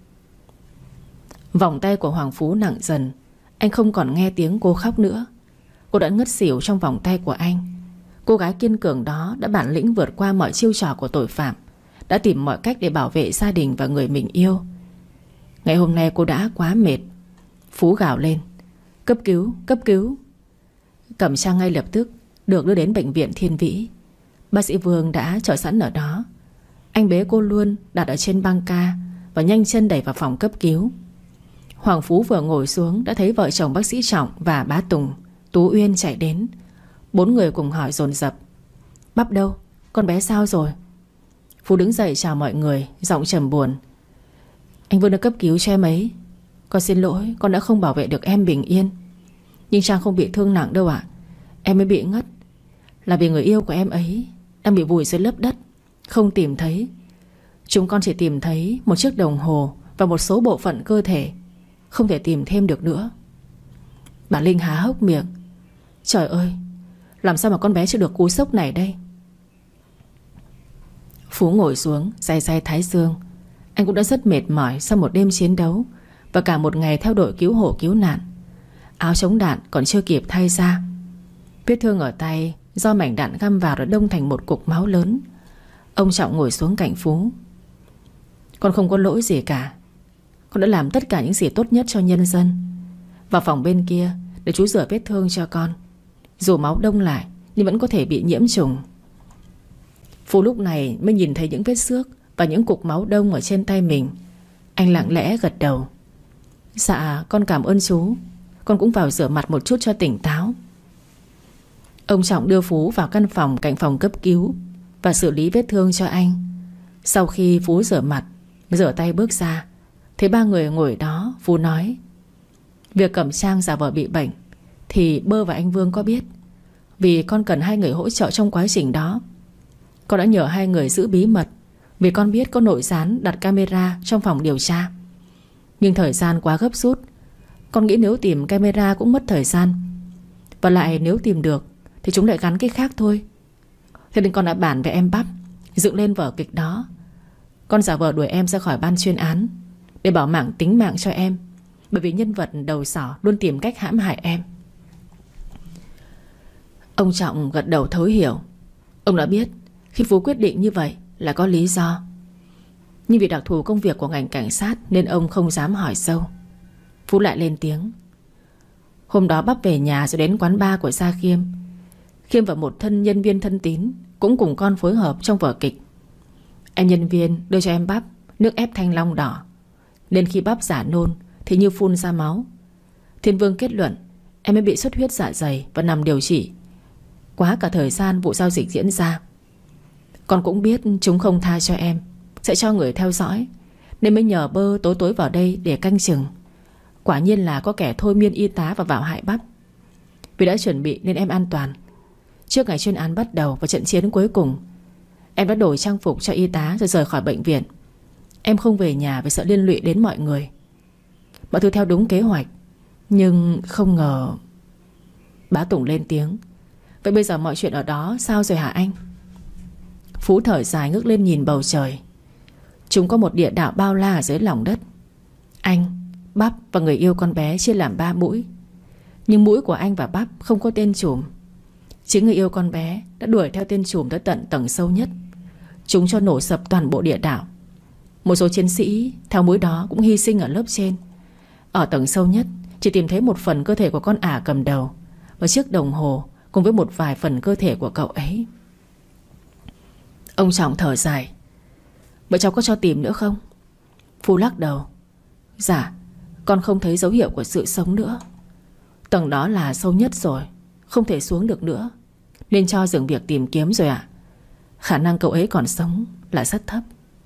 Vòng tay của Hoàng Phú nặng dần. Anh không còn nghe tiếng cô khóc nữa. Cô đã ngất xỉu trong vòng tay của anh. Cô gái kiên cường đó đã bản lĩnh vượt qua mọi chiêu trò của tội phạm, đã tìm mọi cách để bảo vệ gia đình và người mình yêu. Ngày hôm nay cô đã quá mệt. Phú gào lên: Cấp cứu, cấp cứu. Cẩm Trang ngay lập tức được đưa đến bệnh viện Thiên Vĩ. Bác sĩ Vương đã chờ sẵn ở đó. Anh bế cô luôn, đặt ở trên băng ca và nhanh chân đẩy vào phòng cấp cứu. Hoàng Phú vừa ngồi xuống đã thấy vợ chồng bác sĩ Trọng và bá Tùng, Tú Uyên chạy đến. 4 người cùng hỏi dồn dập: Bắp đâu? Con bé sao rồi? Phú đứng dậy chào mọi người, giọng trầm buồn: Anh Vương đã cấp cứu cho em ấy. Con xin lỗi, con đã không bảo vệ được em bình yên. Nhưng Trang không bị thương nặng đâu ạ. Em ấy bị ngất là vì người yêu của em ấy đang bị vùi dưới lớp đất, không tìm thấy. Chúng con chỉ tìm thấy một chiếc đồng hồ và một số bộ phận cơ thể, không thể tìm thêm được nữa. Bà Linh há hốc miệng: Trời ơi, làm sao mà con bé chịu được cú sốc này đây? Phú ngồi xuống day day thái dương. Anh cũng đã rất mệt mỏi sau một đêm chiến đấu và cả một ngày theo đội cứu hộ cứu nạn. Áo chống đạn còn chưa kịp thay ra. Vết thương ở tay do mảnh đạn găm vào đã đông thành một cục máu lớn. Ông Trọng ngồi xuống cạnh Phú: Con không có lỗi gì cả. Con đã làm tất cả những gì tốt nhất cho nhân dân. Vào phòng bên kia để chú rửa vết thương cho con. Dù máu đông lại nhưng vẫn có thể bị nhiễm trùng. Phú lúc này mới nhìn thấy những vết xước và những cục máu đông ở trên tay mình. Anh lặng lẽ gật đầu: Dạ con cảm ơn chú. Con cũng vào rửa mặt một chút cho tỉnh táo. Ông Trọng đưa Phú vào căn phòng cạnh phòng cấp cứu và xử lý vết thương cho anh. Sau khi Phú rửa mặt, rửa tay bước ra, thấy 3 người ngồi đó. Phú nói: Việc Cẩm Trang giả vờ bị bệnh thì Bơ và anh Vương có biết. Vì con cần 2 người hỗ trợ trong quá trình đó. Con đã nhờ 2 người giữ bí mật, vì con biết có nội gián đặt camera trong phòng điều tra. Nhưng thời gian quá gấp rút. Con nghĩ nếu tìm camera cũng mất thời gian. Và lại nếu tìm được thì chúng lại gắn cái khác thôi. Thế nên con đã bàn với em Bắp dựng lên vở kịch đó. Con giả vờ đuổi em ra khỏi ban chuyên án để bảo mạng tính mạng cho em, bởi vì nhân vật đầu sỏ luôn tìm cách hãm hại em. Ông Trọng gật đầu thấu hiểu. Ông đã biết khi Phú quyết định như vậy là có lý do. Nhưng vì đặc thù công việc của ngành cảnh sát nên ông không dám hỏi sâu. Phú lại lên tiếng: Hôm đó Bắp về nhà rồi đến quán bar của Gia Khiêm. Khiêm và một thân nhân viên thân tín cũng cùng con phối hợp trong vở kịch. Em nhân viên đưa cho em Bắp nước ép thanh long đỏ, nên khi Bắp giả nôn thì như phun ra máu. Thiên Vương kết luận em ấy bị xuất huyết dạ dày và nằm điều trị quá cả thời gian vụ giao dịch diễn ra. Con cũng biết chúng không tha cho em, sẽ cho người theo dõi, nên mới nhờ Bơ tối tối vào đây để canh chừng. Quả nhiên là có kẻ thôi miên y tá và vào hại Bắp. Vì đã chuẩn bị nên em an toàn. Trước ngày chuyên án bắt đầu và trận chiến cuối cùng, em đã đổi trang phục cho y tá rồi rời khỏi bệnh viện. Em không về nhà vì sợ liên lụy đến mọi người. Mọi thứ theo đúng kế hoạch. Nhưng không ngờ. Bá Tùng lên tiếng: Vậy bây giờ mọi chuyện ở đó sao rồi hả anh? Phú thở dài ngước lên nhìn bầu trời. Chúng có một địa đạo bao la ở dưới lòng đất. Anh, Bắp và người yêu con bé chia làm 3 mũi. Nhưng mũi của anh và Bắp không có tên trùm. Chính người yêu con bé đã đuổi theo tên trùm tới tận tầng sâu nhất. Chúng cho nổ sập toàn bộ địa đạo. Một số chiến sĩ theo mũi đó cũng hy sinh ở lớp trên. Ở tầng sâu nhất chỉ tìm thấy một phần cơ thể của con ả cầm đầu và chiếc đồng hồ cùng với một vài phần cơ thể của cậu ấy. Ông Trọng thở dài: Vậy cháu có cho tìm nữa không? Phú lắc đầu: Dạ, con không thấy dấu hiệu của sự sống nữa. Tầng đó là sâu nhất rồi, không thể xuống được nữa, nên cho dừng việc tìm kiếm rồi ạ. Khả năng cậu ấy còn sống là rất thấp.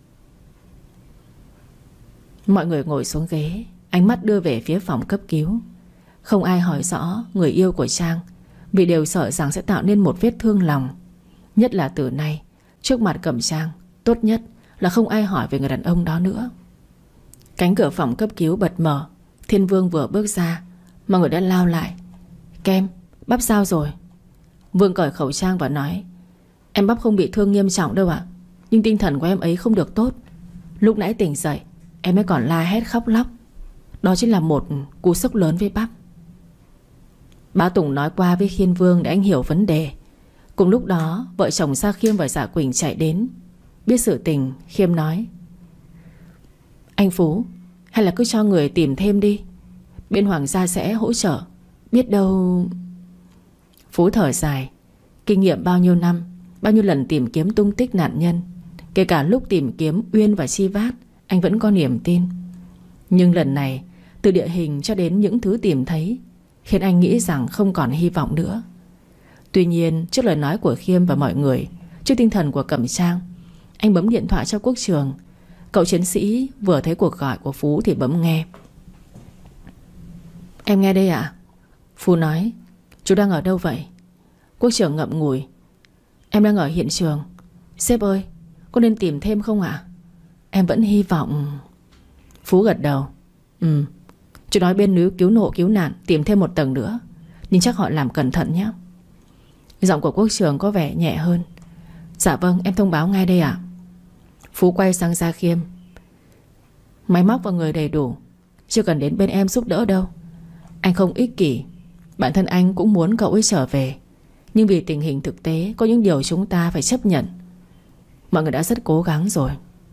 Mọi người ngồi xuống ghế, ánh mắt đưa về phía phòng cấp cứu. Không ai hỏi rõ người yêu của Trang, vì đều sợ rằng sẽ tạo nên một vết thương lòng. Nhất là từ nay, trước mặt Cẩm Trang, tốt nhất là không ai hỏi về người đàn ông đó nữa. Cánh cửa phòng cấp cứu bật mở. Thiên Vương vừa bước ra, mọi người đã lao lại: Kem, Bắp sao rồi? Vương cởi khẩu trang và nói: Em Bắp không bị thương nghiêm trọng đâu ạ, nhưng tinh thần của em ấy không được tốt. Lúc nãy tỉnh dậy em ấy còn la hét khóc lóc. Đó chính là một cú sốc lớn với Bắp. Bá Tùng nói qua với Khiên Vương để anh hiểu vấn đề. Cùng lúc đó vợ chồng Sa Khiêm và Dạ Quỳnh chạy đến. Biết sự tình, Khiêm nói: Anh Phú, hay là cứ cho người tìm thêm đi, bên Hoàng gia sẽ hỗ trợ. Biết đâu. Phú thở dài. Kinh nghiệm bao nhiêu năm, bao nhiêu lần tìm kiếm tung tích nạn nhân, kể cả lúc tìm kiếm Uyên và Chi Vát, anh vẫn có niềm tin. Nhưng lần này, từ địa hình cho đến những thứ tìm thấy, khiến anh nghĩ rằng không còn hy vọng nữa. Tuy nhiên trước lời nói của Khiêm và mọi người, trước tinh thần của Cẩm Trang, anh bấm điện thoại cho Quốc Trường. Cậu chiến sĩ vừa thấy cuộc gọi của Phú thì bấm nghe. Em nghe đây ạ. Phú nói. Chú đang ở đâu vậy? Quốc Trường ngậm ngùi. Em đang ở hiện trường. Sếp ơi, có nên tìm thêm không ạ? Em vẫn hy vọng. Phú gật đầu. Chú nói bên núi cứu hộ cứu nạn tìm thêm một tầng nữa, nhưng chắc họ làm cẩn thận nhé. Giọng của Quốc Trường có vẻ nhẹ hơn. Dạ vâng, em thông báo ngay đây ạ. Phú quay sang Gia Khiêm. Máy móc và người đầy đủ, chưa cần đến bên em giúp đỡ đâu. Anh không ích kỷ, bản thân anh cũng muốn cậu ấy trở về, nhưng vì tình hình thực tế có những điều chúng ta phải chấp nhận. Mọi người đã rất cố gắng rồi.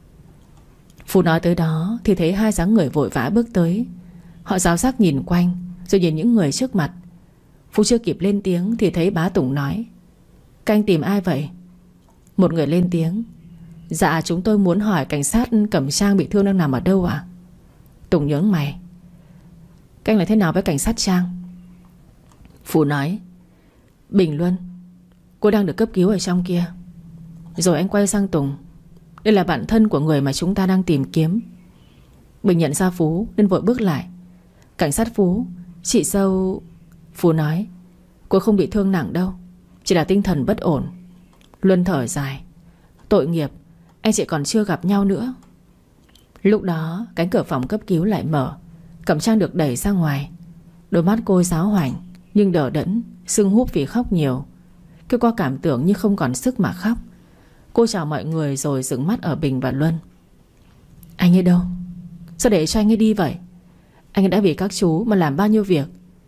Phú nói tới đó thì thấy hai dáng người vội vã bước tới. Họ ráo rác nhìn quanh, rồi nhìn những người trước mặt. Phú chưa kịp lên tiếng thì thấy bá Tùng nói. Các anh tìm ai vậy? Một người lên tiếng. Dạ chúng tôi muốn hỏi cảnh sát Cẩm Trang bị thương đang nằm ở đâu ạ? Tùng nhướng mày. Các anh là thế nào với cảnh sát Trang? Phú nói. Bình Luân, cô đang được cấp cứu ở trong kia. Rồi anh quay sang Tùng. Đây là bạn thân của người mà chúng ta đang tìm kiếm. Bình nhận ra Phú nên vội bước lại. Cảnh sát Phú, chị dâu. Phú nói. Cô không bị thương nặng đâu, chỉ là tinh thần bất ổn. Luân thở dài. Tội nghiệp, anh chị còn chưa gặp nhau nữa. Lúc đó cánh cửa phòng cấp cứu lại mở. Cẩm Trang được đẩy ra ngoài. Đôi mắt cô giáo hoành nhưng đờ đẫn, sưng húp vì khóc nhiều. Cô có cảm tưởng như không còn sức mà khóc. Cô chào mọi người rồi dừng mắt ở Bình và Luân. Anh ấy đâu? Sao để cho anh ấy đi vậy? Anh ấy đã vì các chú mà làm bao nhiêu việc,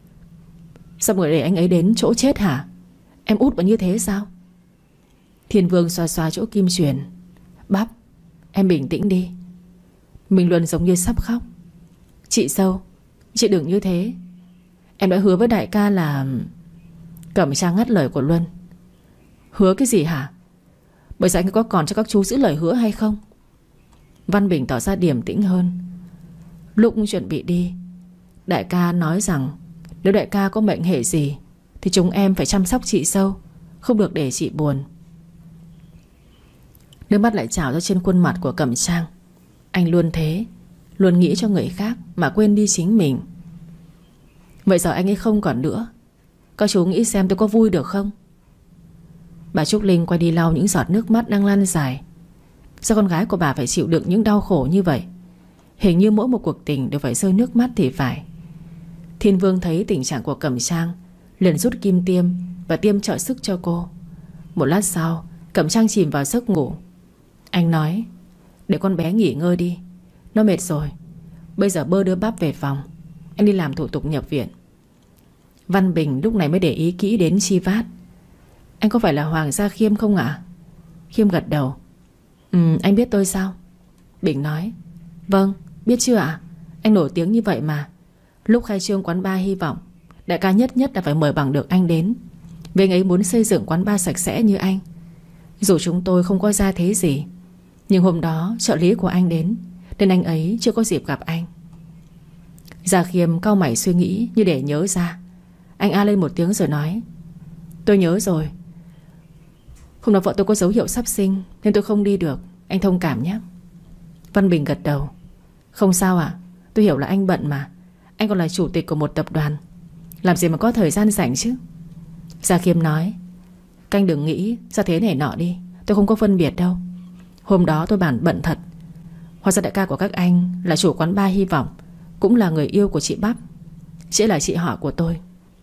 sao người để anh ấy đến chỗ chết hả? Em út vẫn như thế sao? Thiên Vương xoa xoa chỗ kim truyền. Bắp, em bình tĩnh đi. Minh Luân giống như sắp khóc. Chị dâu, chị đừng như thế. Em đã hứa với đại ca là... Cẩm Trang ngắt lời của Luân. Hứa cái gì hả? Bây giờ anh có còn cho các chú giữ lời hứa hay không? Văn Bình tỏ ra điềm tĩnh hơn. Lúc chuẩn bị đi, đại ca nói rằng nếu đại ca có mệnh hệ gì thì chúng em phải chăm sóc chị dâu, không được để chị buồn. Nước mắt lại trào ra trên khuôn mặt của Cẩm Trang. Anh luôn thế, luôn nghĩ cho người khác mà quên đi chính mình. Vậy giờ anh ấy không còn nữa, các chú nghĩ xem tôi có vui được không? Bà Trúc Linh quay đi lau những giọt nước mắt đang lăn dài. Sao con gái của bà phải chịu đựng những đau khổ như vậy? Hình như mỗi một cuộc tình đều phải rơi nước mắt thì phải. Thiên Vương thấy tình trạng của Cẩm Trang, liền rút kim tiêm và tiêm trợ sức cho cô. Một lát sau, Cẩm Trang chìm vào giấc ngủ. Anh nói. Để con bé nghỉ ngơi đi, nó mệt rồi. Bây giờ bơ đưa Bắp về phòng, anh đi làm thủ tục nhập viện. Văn Bình lúc này mới để ý kỹ đến Chi Vát. Anh có phải là Hoàng Gia Khiêm không ạ? Khiêm gật đầu. Anh biết tôi sao? Bình nói. Vâng, biết chưa ạ? Anh nổi tiếng như vậy mà. Lúc khai trương quán bar Hy Vọng, đại ca nhất là phải mời bằng được anh đến, vì anh ấy muốn xây dựng quán bar sạch sẽ như anh. Dù chúng tôi không có gia thế gì, nhưng hôm đó trợ lý của anh đến, nên anh ấy chưa có dịp gặp anh. Gia Khiêm cau mày suy nghĩ như để nhớ ra. Anh a lên một tiếng rồi nói. Tôi nhớ rồi. Hôm đó vợ tôi có dấu hiệu sắp sinh nên tôi không đi được, anh thông cảm nhé. Văn Bình gật đầu. Không sao ạ, tôi hiểu là anh bận mà. Anh còn là chủ tịch của một tập đoàn, làm gì mà có thời gian rảnh chứ. Gia Khiêm nói. Canh đừng nghĩ ra thế này nọ đi, tôi không có phân biệt đâu. Hôm đó tôi bận thật. Hóa ra đại ca của các anh là chủ quán bar Hy Vọng, cũng là người yêu của chị Bắp. Chị là chị họ của tôi.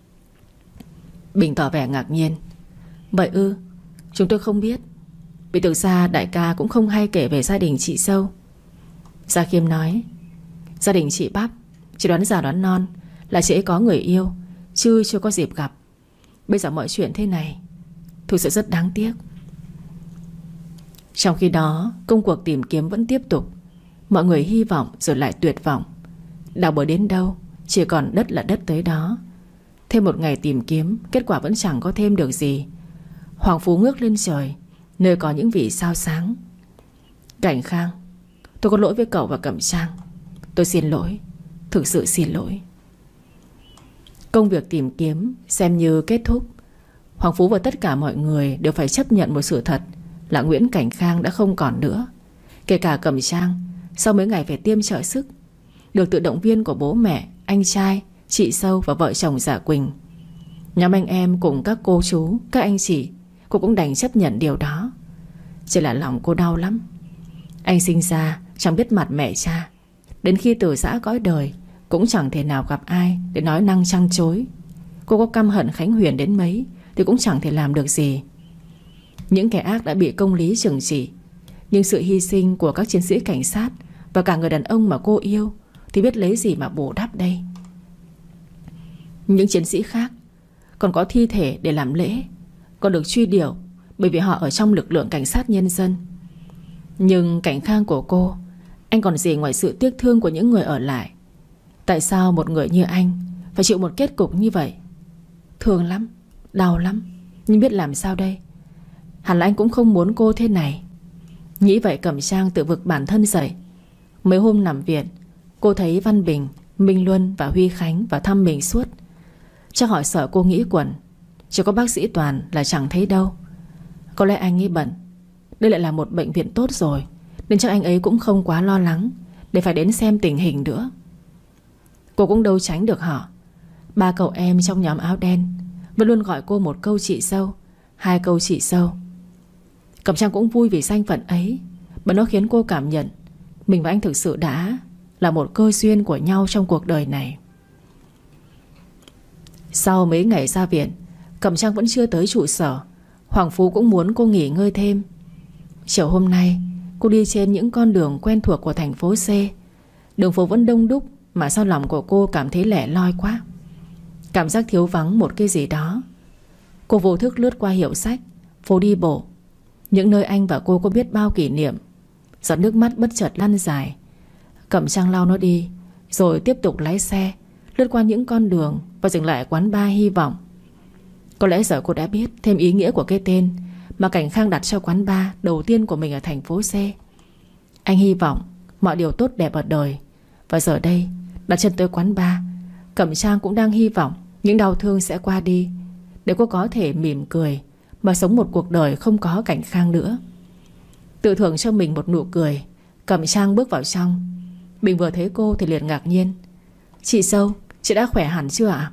Bình tỏ vẻ ngạc nhiên. Vậy ư? Chúng tôi không biết. Vì thực ra đại ca cũng không hay kể về gia đình chị dâu. Gia Khiêm nói. Gia đình chị Bắp, chỉ đoán già đoán non là chị ấy có người yêu, chứ chưa có dịp gặp. Bây giờ mọi chuyện thế này, thực sự rất đáng tiếc. Trong khi đó, công cuộc tìm kiếm vẫn tiếp tục. Mọi người hy vọng rồi lại tuyệt vọng. Đào bới đến đâu, chỉ còn đất là đất tới đó. Thêm một ngày tìm kiếm, kết quả vẫn chẳng có thêm được gì. Hoàng Phú ngước lên trời, nơi có những vì sao sáng. Cảnh Khang, tôi có lỗi với cậu và Cẩm Trang. Tôi xin lỗi, thực sự xin lỗi. Công việc tìm kiếm xem như kết thúc. Hoàng Phú và tất cả mọi người đều phải chấp nhận một sự thật là Nguyễn Cảnh Khang đã không còn nữa. Kể cả Cẩm Trang, sau mấy ngày phải tiêm trợ sức, được sự động viên của bố mẹ, anh trai, chị Sâu và vợ chồng Dạ Quỳnh. Nhóm anh em cùng các cô chú, các anh chị, cô cũng đành chấp nhận điều đó. Chỉ là lòng cô đau lắm. Anh sinh ra chẳng biết mặt mẹ cha, đến khi từ giã cõi đời cũng chẳng thể nào gặp ai để nói năng trăng chối. Cô có căm hận Khánh Huyền đến mấy thì cũng chẳng thể làm được gì. Những kẻ ác đã bị công lý trừng trị, nhưng sự hy sinh của các chiến sĩ cảnh sát và cả người đàn ông mà cô yêu thì biết lấy gì mà bù đắp đây. Những chiến sĩ khác còn có thi thể để làm lễ, còn được truy điệu bởi vì họ ở trong lực lượng cảnh sát nhân dân. Nhưng Cảnh Khang của cô, anh còn gì ngoài sự tiếc thương của những người ở lại. Tại sao một người như anh phải chịu một kết cục như vậy? Thương lắm, đau lắm, nhưng biết làm sao đây. Hẳn là anh cũng không muốn cô thế này. Nghĩ vậy Cẩm Trang tự vực bản thân dậy. Mấy hôm nằm viện, cô thấy Văn Bình, Minh Luân và Huy Khánh vào thăm mình suốt. Chắc họ sợ cô nghĩ quẩn. Chỉ có bác sĩ Toàn là chẳng thấy đâu. Có lẽ anh nghĩ bận. Đây lại là một bệnh viện tốt rồi, nên chắc anh ấy cũng không quá lo lắng để phải đến xem tình hình nữa. Cô cũng đâu tránh được họ. Ba cậu em trong nhóm áo đen vẫn luôn gọi cô một câu chị Sâu, hai câu chị Sâu. Cẩm Trang cũng vui vì danh phận ấy, bởi nó khiến cô cảm nhận mình và anh thực sự đã là một cơ duyên của nhau trong cuộc đời này. Sau mấy ngày ra viện, Cẩm Trang vẫn chưa tới trụ sở. Hoàng Phú cũng muốn cô nghỉ ngơi thêm. Chiều hôm nay cô đi trên những con đường quen thuộc của thành phố C. Đường phố vẫn đông đúc, mà sao lòng của cô cảm thấy lẻ loi quá. Cảm giác thiếu vắng một cái gì đó. Cô vô thức lướt qua hiệu sách, phố đi bộ, những nơi anh và cô có biết bao kỷ niệm. Giọt nước mắt bất chợt lăn dài. Cẩm Trang lau nó đi, rồi tiếp tục lái xe lướt qua những con đường và dừng lại quán bar Hy Vọng. Có lẽ giờ cô đã biết thêm ý nghĩa của cái tên mà Cảnh Khang đặt cho quán bar đầu tiên của mình ở thành phố C. Anh hy vọng mọi điều tốt đẹp ở đời, và giờ đây đặt chân tới quán bar, Cẩm Trang cũng đang hy vọng những đau thương sẽ qua đi, để cô có thể mỉm cười mà sống một cuộc đời không có Cảnh Khang nữa. Tự thưởng cho mình một nụ cười, Cẩm Trang bước vào trong. Bình vừa thấy cô thì liền ngạc nhiên. Chị Sâu, chị đã khỏe hẳn chưa ạ?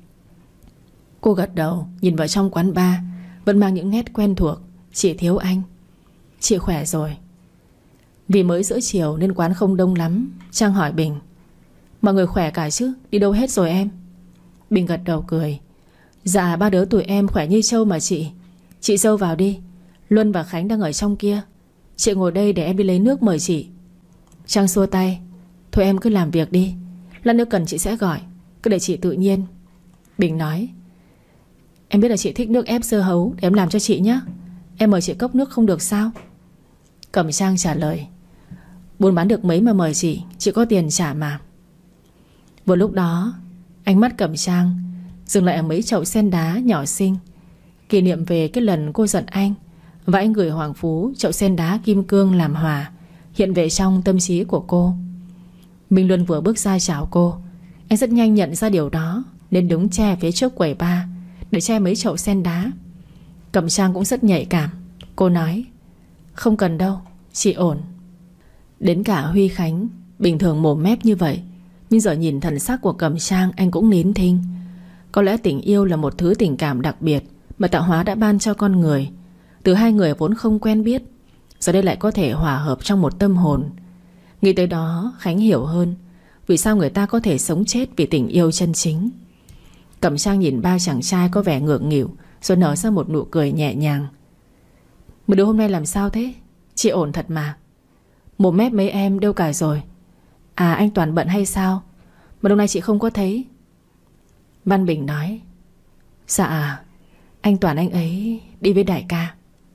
Cô gật đầu nhìn vào trong quán bar, vẫn mang những nét quen thuộc. Chị thiếu anh. Chị khỏe rồi. Vì mới giữa chiều nên quán không đông lắm, Trang hỏi Bình. Mọi người khỏe cả chứ, đi đâu hết rồi em? Bình gật đầu cười. Dạ ba đứa tụi em khỏe như trâu mà chị. Chị Dâu vào đi, Luân và Khánh đang ở trong kia. Chị ngồi đây để em đi lấy nước mời chị. Trang xua tay. Thôi em cứ làm việc đi, lát nữa cần chị sẽ gọi, cứ để chị tự nhiên. Bình nói. Em biết là chị thích nước ép dưa hấu, để em làm cho chị nhé. Em mời chị cốc nước không được sao? Cẩm Trang trả lời. Buôn bán được mấy mà mời chị có tiền trả mà. Vừa lúc đó, ánh mắt Cẩm Trang dừng lại ở mấy chậu sen đá nhỏ xinh, kỷ niệm về cái lần cô giận anh và anh gửi Hoàng Phú chậu sen đá kim cương làm hòa hiện về trong tâm trí của cô. Minh Luân vừa bước ra chào cô. Anh rất nhanh nhận ra điều đó, nên đứng che phía trước quầy bar để che mấy chậu sen đá. Cẩm Trang cũng rất nhạy cảm. Cô nói. Không cần đâu, chị ổn. Đến cả Huy Khánh bình thường mồm mép như vậy, nhưng giờ nhìn thần sắc của Cẩm Trang, anh cũng nín thinh. Có lẽ tình yêu là một thứ tình cảm đặc biệt mà tạo hóa đã ban cho con người. Từ hai người vốn không quen biết, giờ đây lại có thể hòa hợp trong một tâm hồn. Nghĩ tới đó, Khánh hiểu hơn vì sao người ta có thể sống chết vì tình yêu chân chính. Cẩm Trang nhìn ba chàng trai có vẻ ngượng nghịu, rồi nở ra một nụ cười nhẹ nhàng. Mấy đứa hôm nay làm sao thế? Chị ổn thật mà. Mồm mép mấy em đâu cả rồi? À anh Toàn bận hay sao mà hôm nay chị không có thấy? Văn Bình nói. Dạ anh Toàn anh ấy đi với đại ca.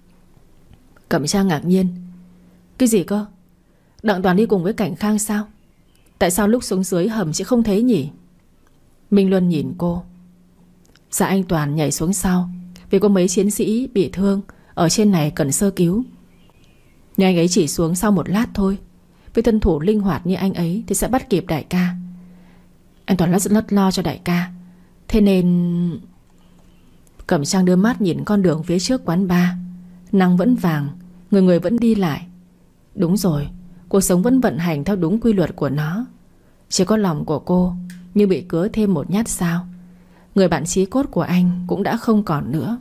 Cẩm Trang ngạc nhiên. Cái gì cơ? Đặng Toàn đi cùng với Cảnh Khang sao? Tại sao lúc xuống dưới hầm chị không thấy nhỉ? Minh Luân nhìn cô. Dạ anh Toàn nhảy xuống sau vì có mấy chiến sĩ bị thương ở trên này cần sơ cứu. Nhưng anh ấy chỉ xuống sau một lát thôi. Với thân thủ linh hoạt như anh ấy thì sẽ bắt kịp đại ca. Anh Toàn rất lo cho đại ca, thế nên... Cẩm Trang đưa mắt nhìn con đường phía trước quán bar. Nắng vẫn vàng, người người vẫn đi lại. Đúng rồi, cuộc sống vẫn vận hành theo đúng quy luật của nó. Chỉ có lòng của cô như bị cứa thêm một nhát dao. Người bạn chí cốt của anh cũng đã không còn nữa.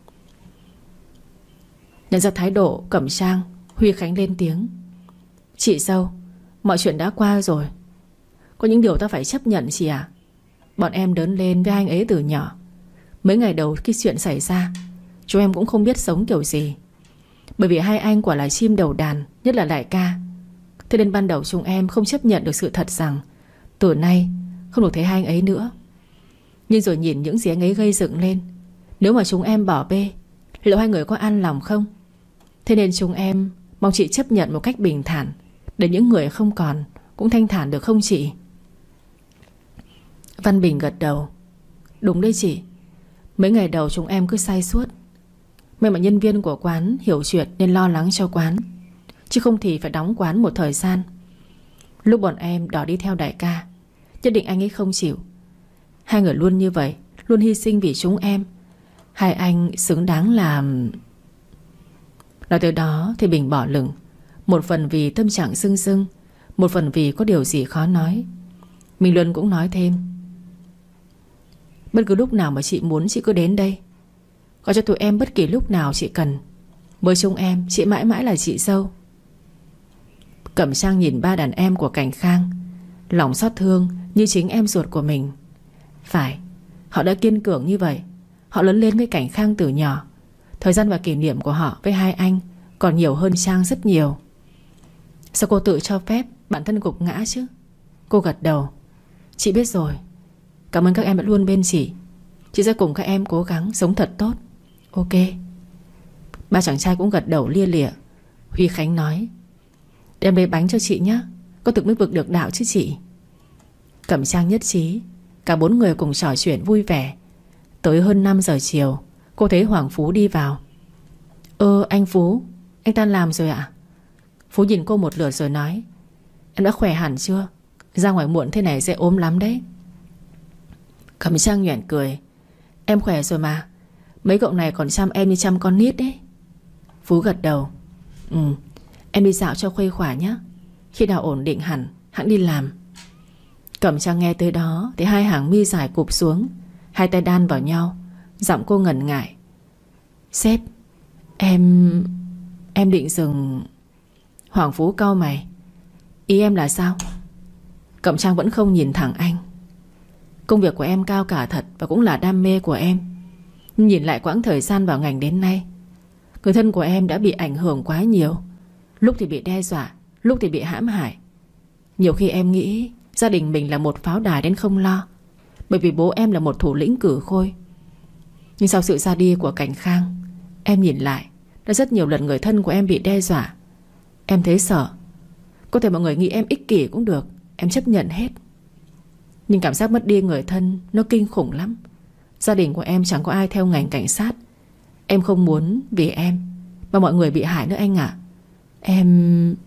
Nhận ra thái độ Cẩm Trang, Huy Khánh lên tiếng. Chị dâu, mọi chuyện đã qua rồi. Có những điều ta phải chấp nhận chị à. Bọn em lớn lên với anh ấy từ nhỏ. Mấy ngày đầu khi chuyện xảy ra, chúng em cũng không biết sống kiểu gì. Bởi vì hai anh quả là chim đầu đàn, nhất là đại ca. Thế nên ban đầu chúng em không chấp nhận được sự thật rằng từ nay không được thấy hai anh ấy nữa. Nhưng rồi nhìn những gì anh ấy gây dựng lên, nếu mà chúng em bỏ bê, liệu hai người có an lòng không? Thế nên chúng em mong chị chấp nhận một cách bình thản, để những người không còn cũng thanh thản được không chị? Văn Bình gật đầu. Đúng đấy chị. Mấy ngày đầu chúng em cứ say suốt. May mà nhân viên của quán hiểu chuyện nên lo lắng cho quán, chứ không thì phải đóng quán một thời gian. Lúc bọn em đòi đi theo đại ca, nhất định anh ấy không chịu. Hai người luôn như vậy, luôn hy sinh vì chúng em. Hai anh xứng đáng làm. Nói tới đó thì Bình bỏ lửng. Một phần vì tâm trạng sưng sưng, một phần vì có điều gì khó nói. Minh Luân cũng nói thêm. Bất cứ lúc nào mà chị muốn chị cứ đến đây, gọi cho tụi em bất kỳ lúc nào chị cần. Với chúng em, chị mãi mãi là chị dâu. Cẩm Trang nhìn ba đàn em của Cảnh Khang, lòng xót thương như chính em ruột của mình. Phải, họ đã kiên cường như vậy. Họ lớn lên với Cảnh Khang từ nhỏ. Thời gian và kỷ niệm của họ với hai anh còn nhiều hơn Trang rất nhiều. Sao cô tự cho phép bản thân gục ngã chứ? Cô gật đầu. Chị biết rồi. Cảm ơn các em đã luôn bên chị. Chị sẽ cùng các em cố gắng sống thật tốt. Ok. Ba chàng trai cũng gật đầu lia lịa. Huy Khánh nói. Đem lấy bánh cho chị nhé. Có thực mới vực được đạo chứ chị. Cẩm Trang nhất trí. Cả bốn người cùng trò chuyện vui vẻ. Tới hơn 5 giờ chiều, cô thấy Hoàng Phú đi vào. Anh Phú, anh tan làm rồi ạ? Phú nhìn cô một lượt rồi nói. Em đã khỏe hẳn chưa? Ra ngoài muộn thế này sẽ ốm lắm đấy. Cẩm Trang nhoẻn cười. Em khỏe rồi mà. Mấy cậu này còn chăm em như chăm con nít đấy. Phú gật đầu. Em đi dạo cho khuây khỏa nhé. Khi nào ổn định hẳn hẵng đi làm. Cẩm Trang nghe tới đó thì hai hàng mi dài cụp xuống, hai tay đan vào nhau. Giọng cô ngần ngại. Sếp, em định dừng. Hoàng Phú cau mày. Ý em là sao? Cẩm Trang vẫn không nhìn thẳng anh. Công việc của em cao cả thật, và cũng là đam mê của em. Nhưng nhìn lại quãng thời gian vào ngành đến nay, người thân của em đã bị ảnh hưởng quá nhiều. Lúc thì bị đe dọa, lúc thì bị hãm hại. Nhiều khi em nghĩ gia đình mình là một pháo đài đến không lo, bởi vì bố em là một thủ lĩnh cử khôi. Nhưng sau sự ra đi của Cảnh Khang, em nhìn lại, đã rất nhiều lần người thân của em bị đe dọa. Em thấy sợ. Có thể mọi người nghĩ em ích kỷ cũng được, em chấp nhận hết. Nhưng cảm giác mất đi người thân nó kinh khủng lắm. Gia đình của em chẳng có ai theo ngành cảnh sát. Em không muốn vì em mà mọi người bị hại nữa anh ạ. Em...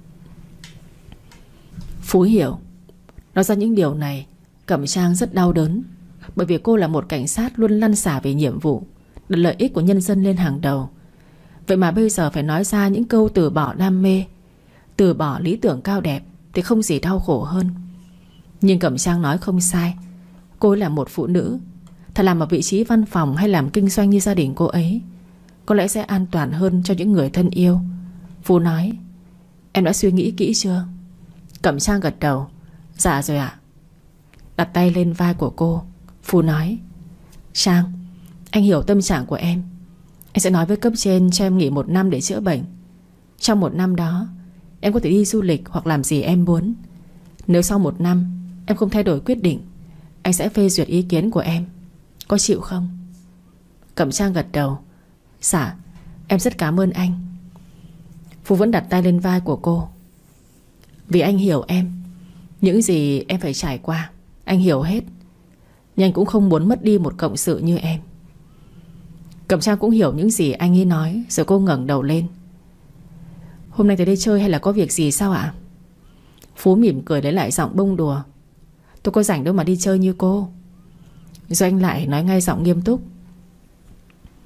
Phú hiểu. Nói ra những điều này, Cẩm Trang rất đau đớn. Bởi vì cô là một cảnh sát luôn lăn xả về nhiệm vụ, đặt lợi ích của nhân dân lên hàng đầu. Vậy mà bây giờ phải nói ra những câu từ bỏ đam mê, từ bỏ lý tưởng cao đẹp, thì không gì đau khổ hơn. Nhưng Cẩm Trang nói không sai. Cô ấy là một phụ nữ. Thật làm ở vị trí văn phòng hay làm kinh doanh như gia đình cô ấy, có lẽ sẽ an toàn hơn cho những người thân yêu. Phú nói. Em đã suy nghĩ kỹ chưa? Cẩm Trang gật đầu. Dạ rồi ạ. Đặt tay lên vai của cô, Phú nói. Trang, anh hiểu tâm trạng của em. Anh sẽ nói với cấp trên cho em nghỉ 1 năm để chữa bệnh. Trong 1 năm đó, em có thể đi du lịch hoặc làm gì em muốn. Nếu sau 1 năm em không thay đổi quyết định, anh sẽ phê duyệt ý kiến của em. Có chịu không? Cẩm Trang gật đầu. Dạ, em rất cảm ơn anh. Phú vẫn đặt tay lên vai của cô. Vì anh hiểu em. Những gì em phải trải qua anh hiểu hết. Nhưng anh cũng không muốn mất đi một cộng sự như em. Cẩm Trang cũng hiểu những gì anh ấy nói. Rồi cô ngẩng đầu lên. Hôm nay tới đây chơi hay là có việc gì sao ạ? Phú mỉm cười lấy lại giọng bông đùa. Tôi có rảnh đâu mà đi chơi như cô. Rồi anh lại nói ngay giọng nghiêm túc.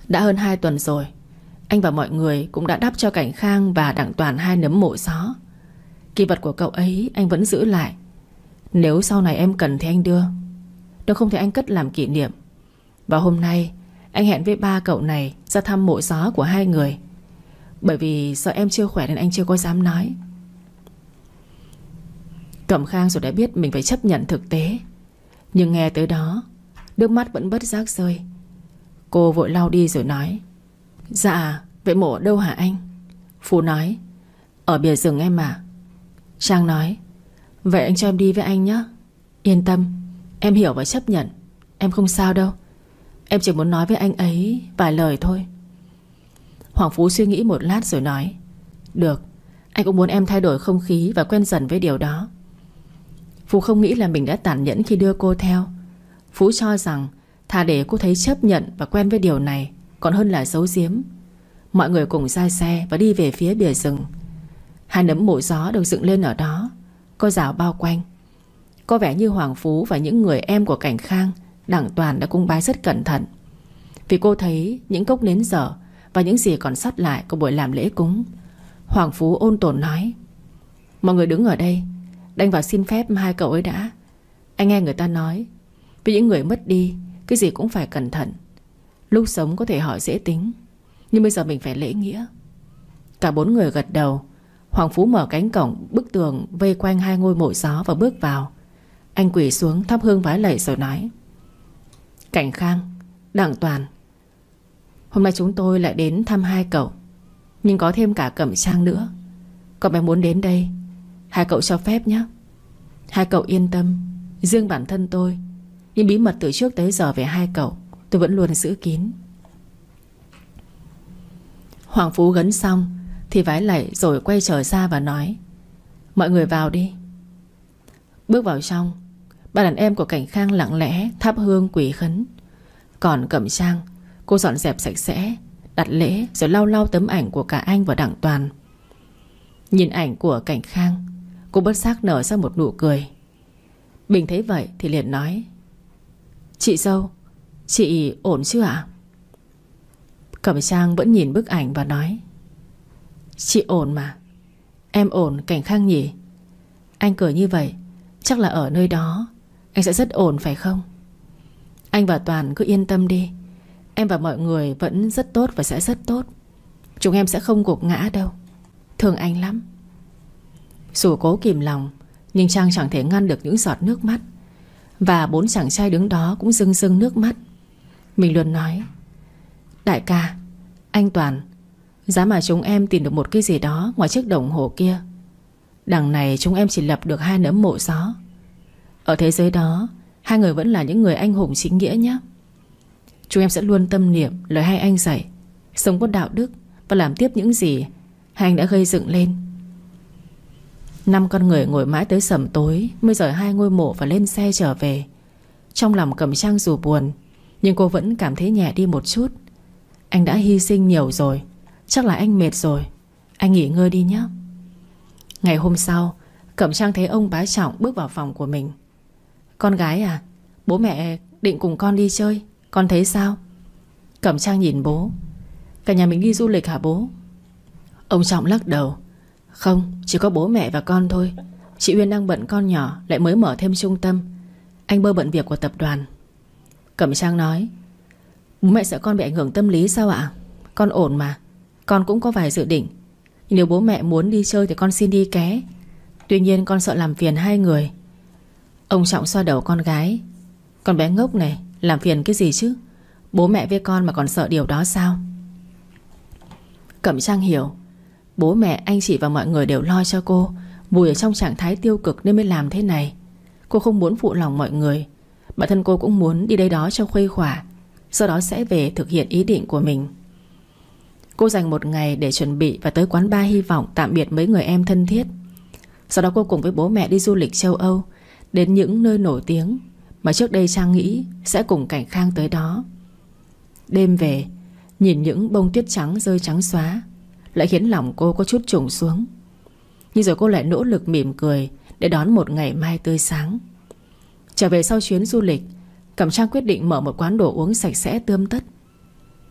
Đã hơn 2 tuần rồi, anh và mọi người cũng đã đắp cho Cảnh Khang và Đặng Toàn 2 nấm mộ gió. Kỷ vật của cậu ấy anh vẫn giữ lại. Nếu sau này em cần thì anh đưa. Nếu không thì anh cất làm kỷ niệm. Và hôm nay anh hẹn với ba cậu này ra thăm mộ gió của 2 người. Bởi vì sợ em chưa khỏe nên anh chưa có dám nói. Cẩm Khang rồi đã biết mình phải chấp nhận thực tế, nhưng nghe tới đó nước mắt vẫn bất giác rơi. Cô vội lau đi rồi nói: Dạ, vậy mộ ở đâu hả anh? Phú nói: Ở bìa rừng em à. Trang nói: Vậy anh cho em đi với anh nhé. Yên tâm, em hiểu và chấp nhận. Em không sao đâu. Em chỉ muốn nói với anh ấy vài lời thôi. Hoàng Phú suy nghĩ một lát rồi nói: Được, anh cũng muốn em thay đổi không khí và quen dần với điều đó. Phú không nghĩ là mình đã tàn nhẫn khi đưa cô theo. Phú cho rằng thà để cô thấy chấp nhận và quen với điều này còn hơn là giấu giếm. Mọi người cùng ra xe và đi về phía bìa rừng. 2 nấm mộ gió được dựng lên ở đó, có rào bao quanh. Có vẻ như Hoàng Phú và những người em của Cảnh Khang, Đặng Toàn đã cúng bái rất cẩn thận. Vì cô thấy những cốc nến dở và những gì còn sót lại của buổi làm lễ cúng. Hoàng Phú ôn tồn nói: Mọi người đứng ở đây, đành vào xin phép 2 cậu ấy đã. Anh nghe người ta nói, với những người mất đi, cái gì cũng phải cẩn thận. Lúc sống có thể họ dễ tính, nhưng bây giờ mình phải lễ nghĩa. Cả 4 người gật đầu. Hoàng Phú mở cánh cổng, bức tường vây quanh 2 ngôi mộ gió và bước vào. Anh quỳ xuống thắp hương vái lạy rồi nói: Cảnh Khang, Đặng Toàn, hôm nay chúng tôi lại đến thăm 2 cậu, nhưng có thêm cả Cẩm Trang nữa. Cậu bé muốn đến đây, 2 cậu cho phép nhé. 2 cậu yên tâm, riêng bản thân tôi, những bí mật từ trước tới giờ về 2 cậu tôi vẫn luôn giữ kín. Hoàng Phú gấn xong thì vái lạy rồi quay trở ra và nói: Mọi người vào đi. Bước vào trong, ba đàn em của Cảnh Khang lặng lẽ thắp hương quỳ khấn. Còn Cẩm Trang, cô dọn dẹp sạch sẽ, đặt lễ rồi lau lau tấm ảnh của cả anh và Đặng Toàn. Nhìn ảnh của Cảnh Khang, cô bất giác nở ra một nụ cười. Bình thấy vậy thì liền nói: Chị dâu, chị ổn chứ ạ? Cẩm Trang vẫn nhìn bức ảnh và nói: Chị ổn mà. Em ổn Cảnh Khang nhỉ? Anh cười như vậy, chắc là ở nơi đó anh sẽ rất ổn phải không? Anh và Toàn cứ yên tâm đi. Em và mọi người vẫn rất tốt và sẽ rất tốt. Chúng em sẽ không gục ngã đâu. Thương anh lắm. Dù cố kìm lòng, nhưng Trang chẳng thể ngăn được những giọt nước mắt. Và 4 chàng trai đứng đó cũng rưng rưng nước mắt. Mình luôn nói: Đại ca, anh Toàn, giá mà chúng em tìm được một cái gì đó ngoài chiếc đồng hồ kia. Đằng này chúng em chỉ lập được 2 nấm mộ gió. Ở thế giới đó, 2 người vẫn là những người anh hùng chính nghĩa nhé. Chúng em sẽ luôn tâm niệm lời hai anh dạy, sống có đạo đức và làm tiếp những gì hai anh đã gây dựng lên. 5 con người ngồi mãi tới sẩm tối mới rời 2 ngôi mộ và lên xe trở về. Trong lòng Cẩm Trang dù buồn, nhưng cô vẫn cảm thấy nhẹ đi một chút. Anh đã hy sinh nhiều rồi, chắc là anh mệt rồi. Anh nghỉ ngơi đi nhé. Ngày hôm sau, Cẩm Trang thấy ông Bá Trọng bước vào phòng của mình. Con gái à, bố mẹ định cùng con đi chơi, con thấy sao? Cẩm Trang nhìn bố: Cả nhà mình đi du lịch hả bố? Ông Trọng lắc đầu: Không, chỉ có bố mẹ và con thôi. Chị Uyên đang bận con nhỏ, lại mới mở thêm trung tâm. Anh bơ bận việc của tập đoàn. Cẩm Trang nói: Bố mẹ sợ con bị ảnh hưởng tâm lý sao ạ? Con ổn mà. Con cũng có vài dự định. Nhưng nếu bố mẹ muốn đi chơi thì con xin đi ké. Tuy nhiên con sợ làm phiền 2 người. Ông Trọng xoa đầu con gái: Con bé ngốc này, làm phiền cái gì chứ? Bố mẹ với con mà còn sợ điều đó sao? Cẩm Trang hiểu. Bố mẹ, anh chị và mọi người đều lo cho cô, vùi ở trong trạng thái tiêu cực nên mới làm thế này. Cô không muốn phụ lòng mọi người. Bản thân cô cũng muốn đi đây đó cho khuây khỏa, sau đó sẽ về thực hiện ý định của mình. Cô dành một ngày để chuẩn bị và tới quán bar hy vọng tạm biệt mấy người em thân thiết. Sau đó cô cùng với bố mẹ đi du lịch châu Âu, đến những nơi nổi tiếng mà trước đây Trang nghĩ sẽ cùng Cảnh Khang tới đó. Đêm về, nhìn những bông tuyết trắng rơi trắng xóa lại khiến lòng cô có chút trùng xuống. Nhưng rồi cô lại nỗ lực mỉm cười để đón một ngày mai tươi sáng. Trở về sau chuyến du lịch, Cẩm Trang quyết định mở một quán đồ uống sạch sẽ tươm tất.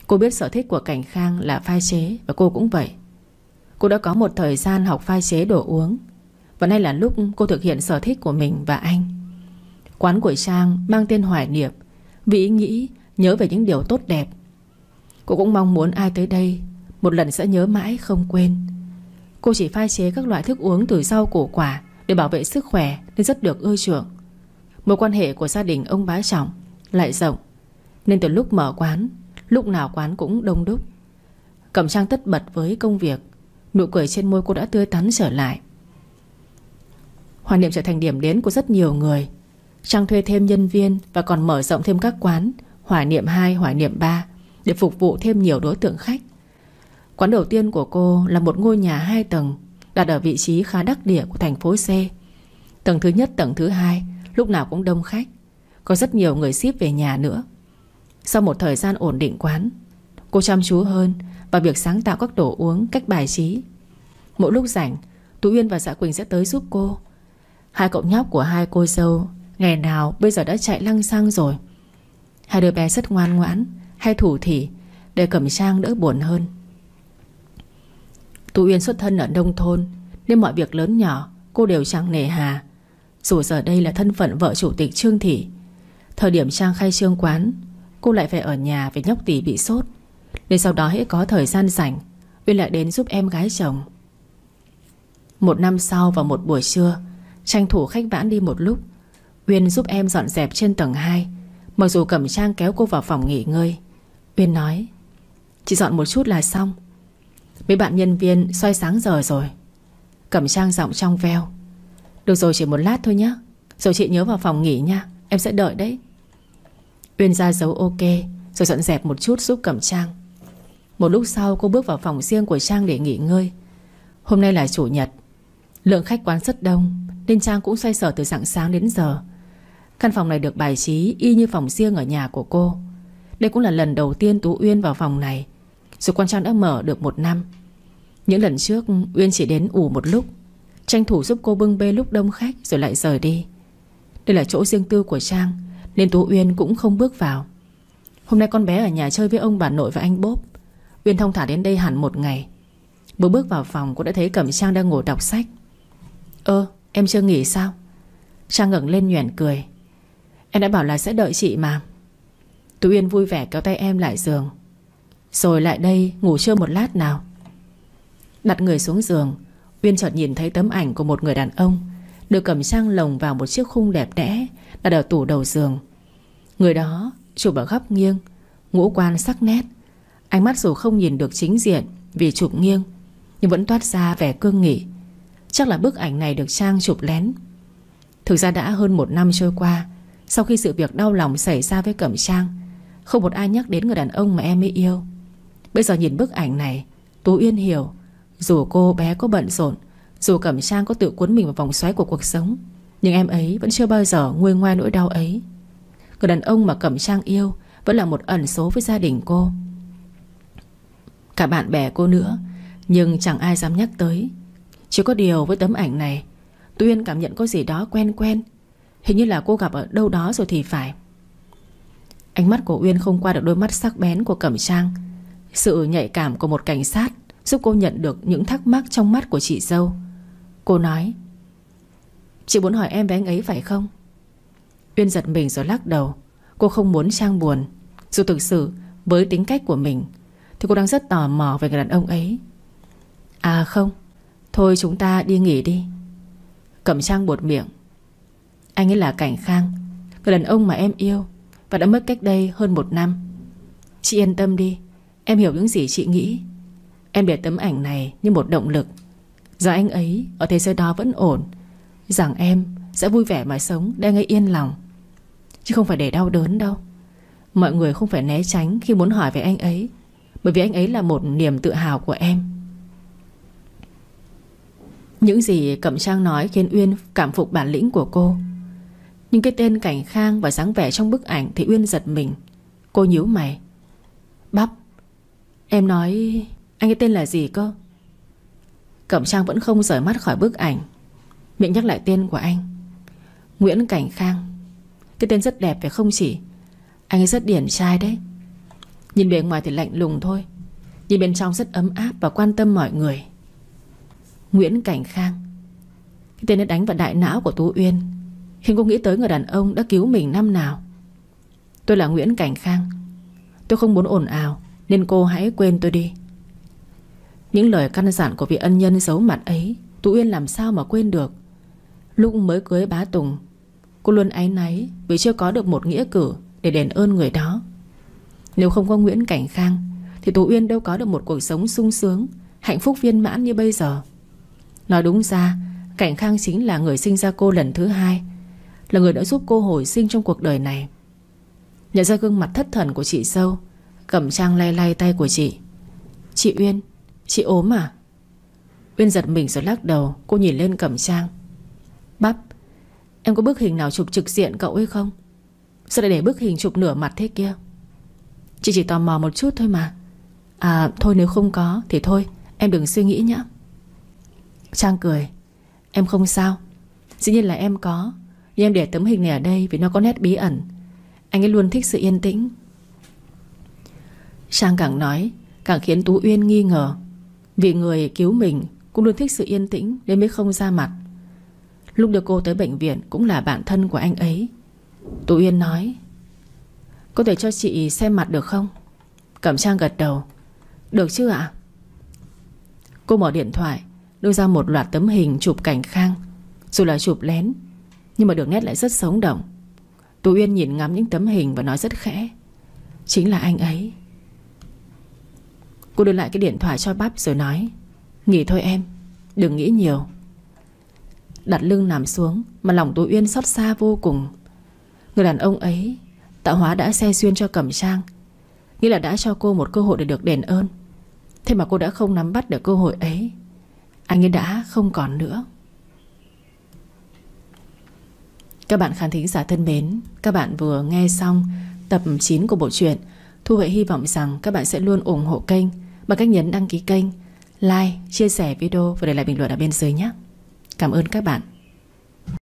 Cô biết sở thích của Cảnh Khang là pha chế, và cô cũng vậy. Cô đã có một thời gian học pha chế đồ uống, và nay là lúc cô thực hiện sở thích của mình và anh. Quán của Trang mang tên Hoài Niệm vì ý nghĩ nhớ về những điều tốt đẹp. Cô cũng mong muốn ai tới đây một lần sẽ nhớ mãi không quên. Cô chỉ pha chế các loại thức uống từ rau củ quả để bảo vệ sức khỏe, nên rất được ưa chuộng. Mối quan hệ của gia đình ông bá Trọng lại rộng, nên từ lúc mở quán, lúc nào quán cũng đông đúc. Cẩm Trang tất bật với công việc, nụ cười trên môi cô đã tươi tắn trở lại. Hoài Niệm trở thành điểm đến của rất nhiều người. Trang thuê thêm nhân viên và còn mở rộng thêm các quán Hoài Niệm 2, Hoài Niệm 3 để phục vụ thêm nhiều đối tượng khách. Quán đầu tiên của cô là một ngôi nhà 2 tầng đặt ở vị trí khá đắc địa của thành phố C. Tầng thứ nhất, tầng thứ hai lúc nào cũng đông khách, có rất nhiều người ship về nhà nữa. Sau một thời gian ổn định quán, cô chăm chú hơn vào việc sáng tạo các đồ uống, cách bài trí. Mỗi lúc rảnh, Tú Uyên và Dạ Quỳnh sẽ tới giúp cô. Hai cậu nhóc của hai cô dâu ngày nào bây giờ đã chạy lăng xăng rồi. Hai đứa bé rất ngoan ngoãn, hay thủ thỉ để Cẩm Trang đỡ buồn hơn. Tú Uyên xuất thân ở nông thôn, nên mọi việc lớn nhỏ cô đều chẳng nề hà. Dù giờ đây là thân phận vợ chủ tịch Trương Thị, thời điểm Trang khai trương quán, cô lại phải ở nhà vì nhóc tỉ bị sốt, nên sau đó hễ có thời gian rảnh, Uyên lại đến giúp em gái chồng. Một năm sau, vào một buổi trưa, tranh thủ khách vãn đi một lúc, Uyên giúp em dọn dẹp trên tầng 2. Mặc dù Cẩm Trang kéo cô vào phòng nghỉ ngơi, Uyên nói: "Chị dọn một chút là xong. Mấy bạn nhân viên xoay sáng giờ rồi." Cẩm Trang giọng trong veo: "Được rồi, chỉ một lát thôi nhé, rồi chị nhớ vào phòng nghỉ nha, em sẽ đợi đấy." Uyên ra dấu ok rồi dọn dẹp một chút giúp Cẩm Trang. Một lúc sau cô bước vào phòng riêng của Trang để nghỉ ngơi. Hôm nay là chủ nhật, lượng khách quán rất đông, nên Trang cũng xoay sở từ rạng sáng đến giờ. Căn phòng này được bài trí y như phòng riêng ở nhà của cô. Đây cũng là lần đầu tiên Tú Uyên vào phòng này, dù con Trang đã mở được 1 năm. Những lần trước Uyên chỉ đến ủ một lúc, tranh thủ giúp cô bưng bê lúc đông khách rồi lại rời đi. Đây là chỗ riêng tư của Trang, nên Tú Uyên cũng không bước vào. Hôm nay con bé ở nhà chơi với ông bà nội và anh Bốp, Uyên thong thả đến đây hẳn một ngày. Vừa bước vào phòng cô đã thấy Cẩm Trang đang ngồi đọc sách. Em chưa nghỉ sao?" Trang ngẩng lên nhoẻn cười: "Em đã bảo là sẽ đợi chị mà." Tú Uyên vui vẻ kéo tay em lại giường: "Rồi lại đây ngủ trưa một lát nào." Đặt người xuống giường, Uyên chợt nhìn thấy tấm ảnh của một người đàn ông được Cẩm Trang lồng vào một chiếc khung đẹp đẽ đặt ở tủ đầu giường. Người đó chụp ở góc nghiêng, ngũ quan sắc nét, ánh mắt dù không nhìn được chính diện vì chụp nghiêng, nhưng vẫn toát ra vẻ cương nghị. Chắc là bức ảnh này được Trang chụp lén. Thực ra đã hơn 1 năm trôi qua sau khi sự việc đau lòng xảy ra với Cẩm Trang, không một ai nhắc đến người đàn ông mà em ấy yêu. Bây giờ nhìn bức ảnh này, Tú Uyên hiểu, dù cô bé có bận rộn, dù Cẩm Trang có tự cuốn mình vào vòng xoáy của cuộc sống, nhưng em ấy vẫn chưa bao giờ nguôi ngoai nỗi đau ấy. Người đàn ông mà Cẩm Trang yêu vẫn là một ẩn số với gia đình cô, cả bạn bè cô nữa, nhưng chẳng ai dám nhắc tới. Chỉ có điều với tấm ảnh này, Tú Uyên cảm nhận có gì đó quen quen, hình như là cô gặp ở đâu đó rồi thì phải. Ánh mắt của Uyên không qua được đôi mắt sắc bén của Cẩm Trang. Sự nhạy cảm của một cảnh sát giúp cô nhận được những thắc mắc trong mắt của chị dâu. Cô nói: "Chị muốn hỏi em về anh ấy phải không?" Uyên giật mình rồi lắc đầu. Cô không muốn Trang buồn. Dù thực sự với tính cách của mình thì cô đang rất tò mò về người đàn ông ấy. "À không, thôi chúng ta đi nghỉ đi." Cẩm Trang buột miệng: "Anh ấy là Cảnh Khang, người đàn ông mà em yêu và đã mất cách đây hơn 1 năm. Chị yên tâm đi, em hiểu những gì chị nghĩ. Em để tấm ảnh này như một động lực, rằng anh ấy ở thế giới đó vẫn ổn, rằng em sẽ vui vẻ mà sống để anh ấy yên lòng, chứ không phải để đau đớn đâu. Mọi người không phải né tránh khi muốn hỏi về anh ấy, bởi vì anh ấy là một niềm tự hào của em." Những gì Cẩm Trang nói khiến Uyên cảm phục bản lĩnh của cô. Nhưng cái tên Cảnh Khang và dáng vẻ trong bức ảnh thì Uyên giật mình. Cô nhíu mày: "Bắp, em nói anh ấy tên là gì cơ?" Cẩm Trang vẫn không rời mắt khỏi bức ảnh, miệng nhắc lại tên của anh: "Nguyễn Cảnh Khang. Cái tên rất đẹp phải không chị? Anh ấy rất điển trai đấy. Nhìn bề ngoài thì lạnh lùng thôi, nhưng bên trong rất ấm áp và quan tâm mọi người. Nguyễn Cảnh Khang, cái tên đã đánh vào đại não của Tú Uyên, khiến cô nghĩ tới người đàn ông đã cứu mình năm nào. Tôi là Nguyễn Cảnh Khang. Tôi không muốn ồn ào, nên cô hãy quên tôi đi. Những lời căn dặn của vị ân nhân giấu mặt ấy, Tú Uyên làm sao mà quên được. Lúc mới cưới bá Tùng, cô luôn áy náy vì chưa có được một nghĩa cử để đền ơn người đó. Nếu không có Nguyễn Cảnh Khang thì Tú Uyên đâu có được một cuộc sống sung sướng, hạnh phúc viên mãn như bây giờ. Nói đúng ra, Cảnh Khang chính là người sinh ra cô lần thứ hai, là người đã giúp cô hồi sinh trong cuộc đời này. Nhận ra gương mặt thất thần của chị dâu, Cẩm Trang lay lay tay của chị. Chị Uyên, chị ốm à? Uyên giật mình rồi lắc đầu. Cô nhìn lên Cẩm Trang. Bắp, em có bức hình nào chụp trực diện cậu ấy không? Sao lại để bức hình chụp nửa mặt thế kia? Chị chỉ tò mò một chút thôi mà. À thôi, nếu không có thì thôi, em đừng suy nghĩ nhé. Trang cười. Em không sao. Dĩ nhiên là em có, nhưng em để tấm hình này ở đây vì nó có nét bí ẩn. Anh ấy luôn thích sự yên tĩnh. Trang càng nói càng khiến Tú Uyên nghi ngờ. Vì người cứu mình cũng luôn thích sự yên tĩnh nên mới không ra mặt. Lúc đưa cô tới bệnh viện cũng là bạn thân của anh ấy. Tú Uyên nói, có thể cho chị xem mặt được không? Cẩm Trang gật đầu. Được chứ ạ? Cô mở điện thoại, đưa ra một loạt tấm hình chụp Cảnh Khang. Dù là chụp lén, nhưng mà đường nét lại rất sống động. Tú Uyên nhìn ngắm những tấm hình và nói rất khẽ, chính là anh ấy. Cô đưa lại cái điện thoại cho Bắp rồi nói, nghỉ thôi em, đừng nghĩ nhiều. Đặt lưng nằm xuống mà lòng Tú Uyên xót xa vô cùng. Người đàn ông ấy tạo hóa đã xe xuyên cho Cẩm Trang, nghĩa là đã cho cô một cơ hội để được đền ơn. Thế mà cô đã không nắm bắt được cơ hội ấy. Anh ấy đã không còn nữa. Các bạn khán thính giả thân mến, các bạn vừa nghe xong tập 9 của bộ truyện. Thu Huệ hy vọng rằng các bạn sẽ luôn ủng hộ kênh bằng cách nhấn đăng ký kênh, like, chia sẻ video và để lại bình luận ở bên dưới nhé. Cảm ơn các bạn.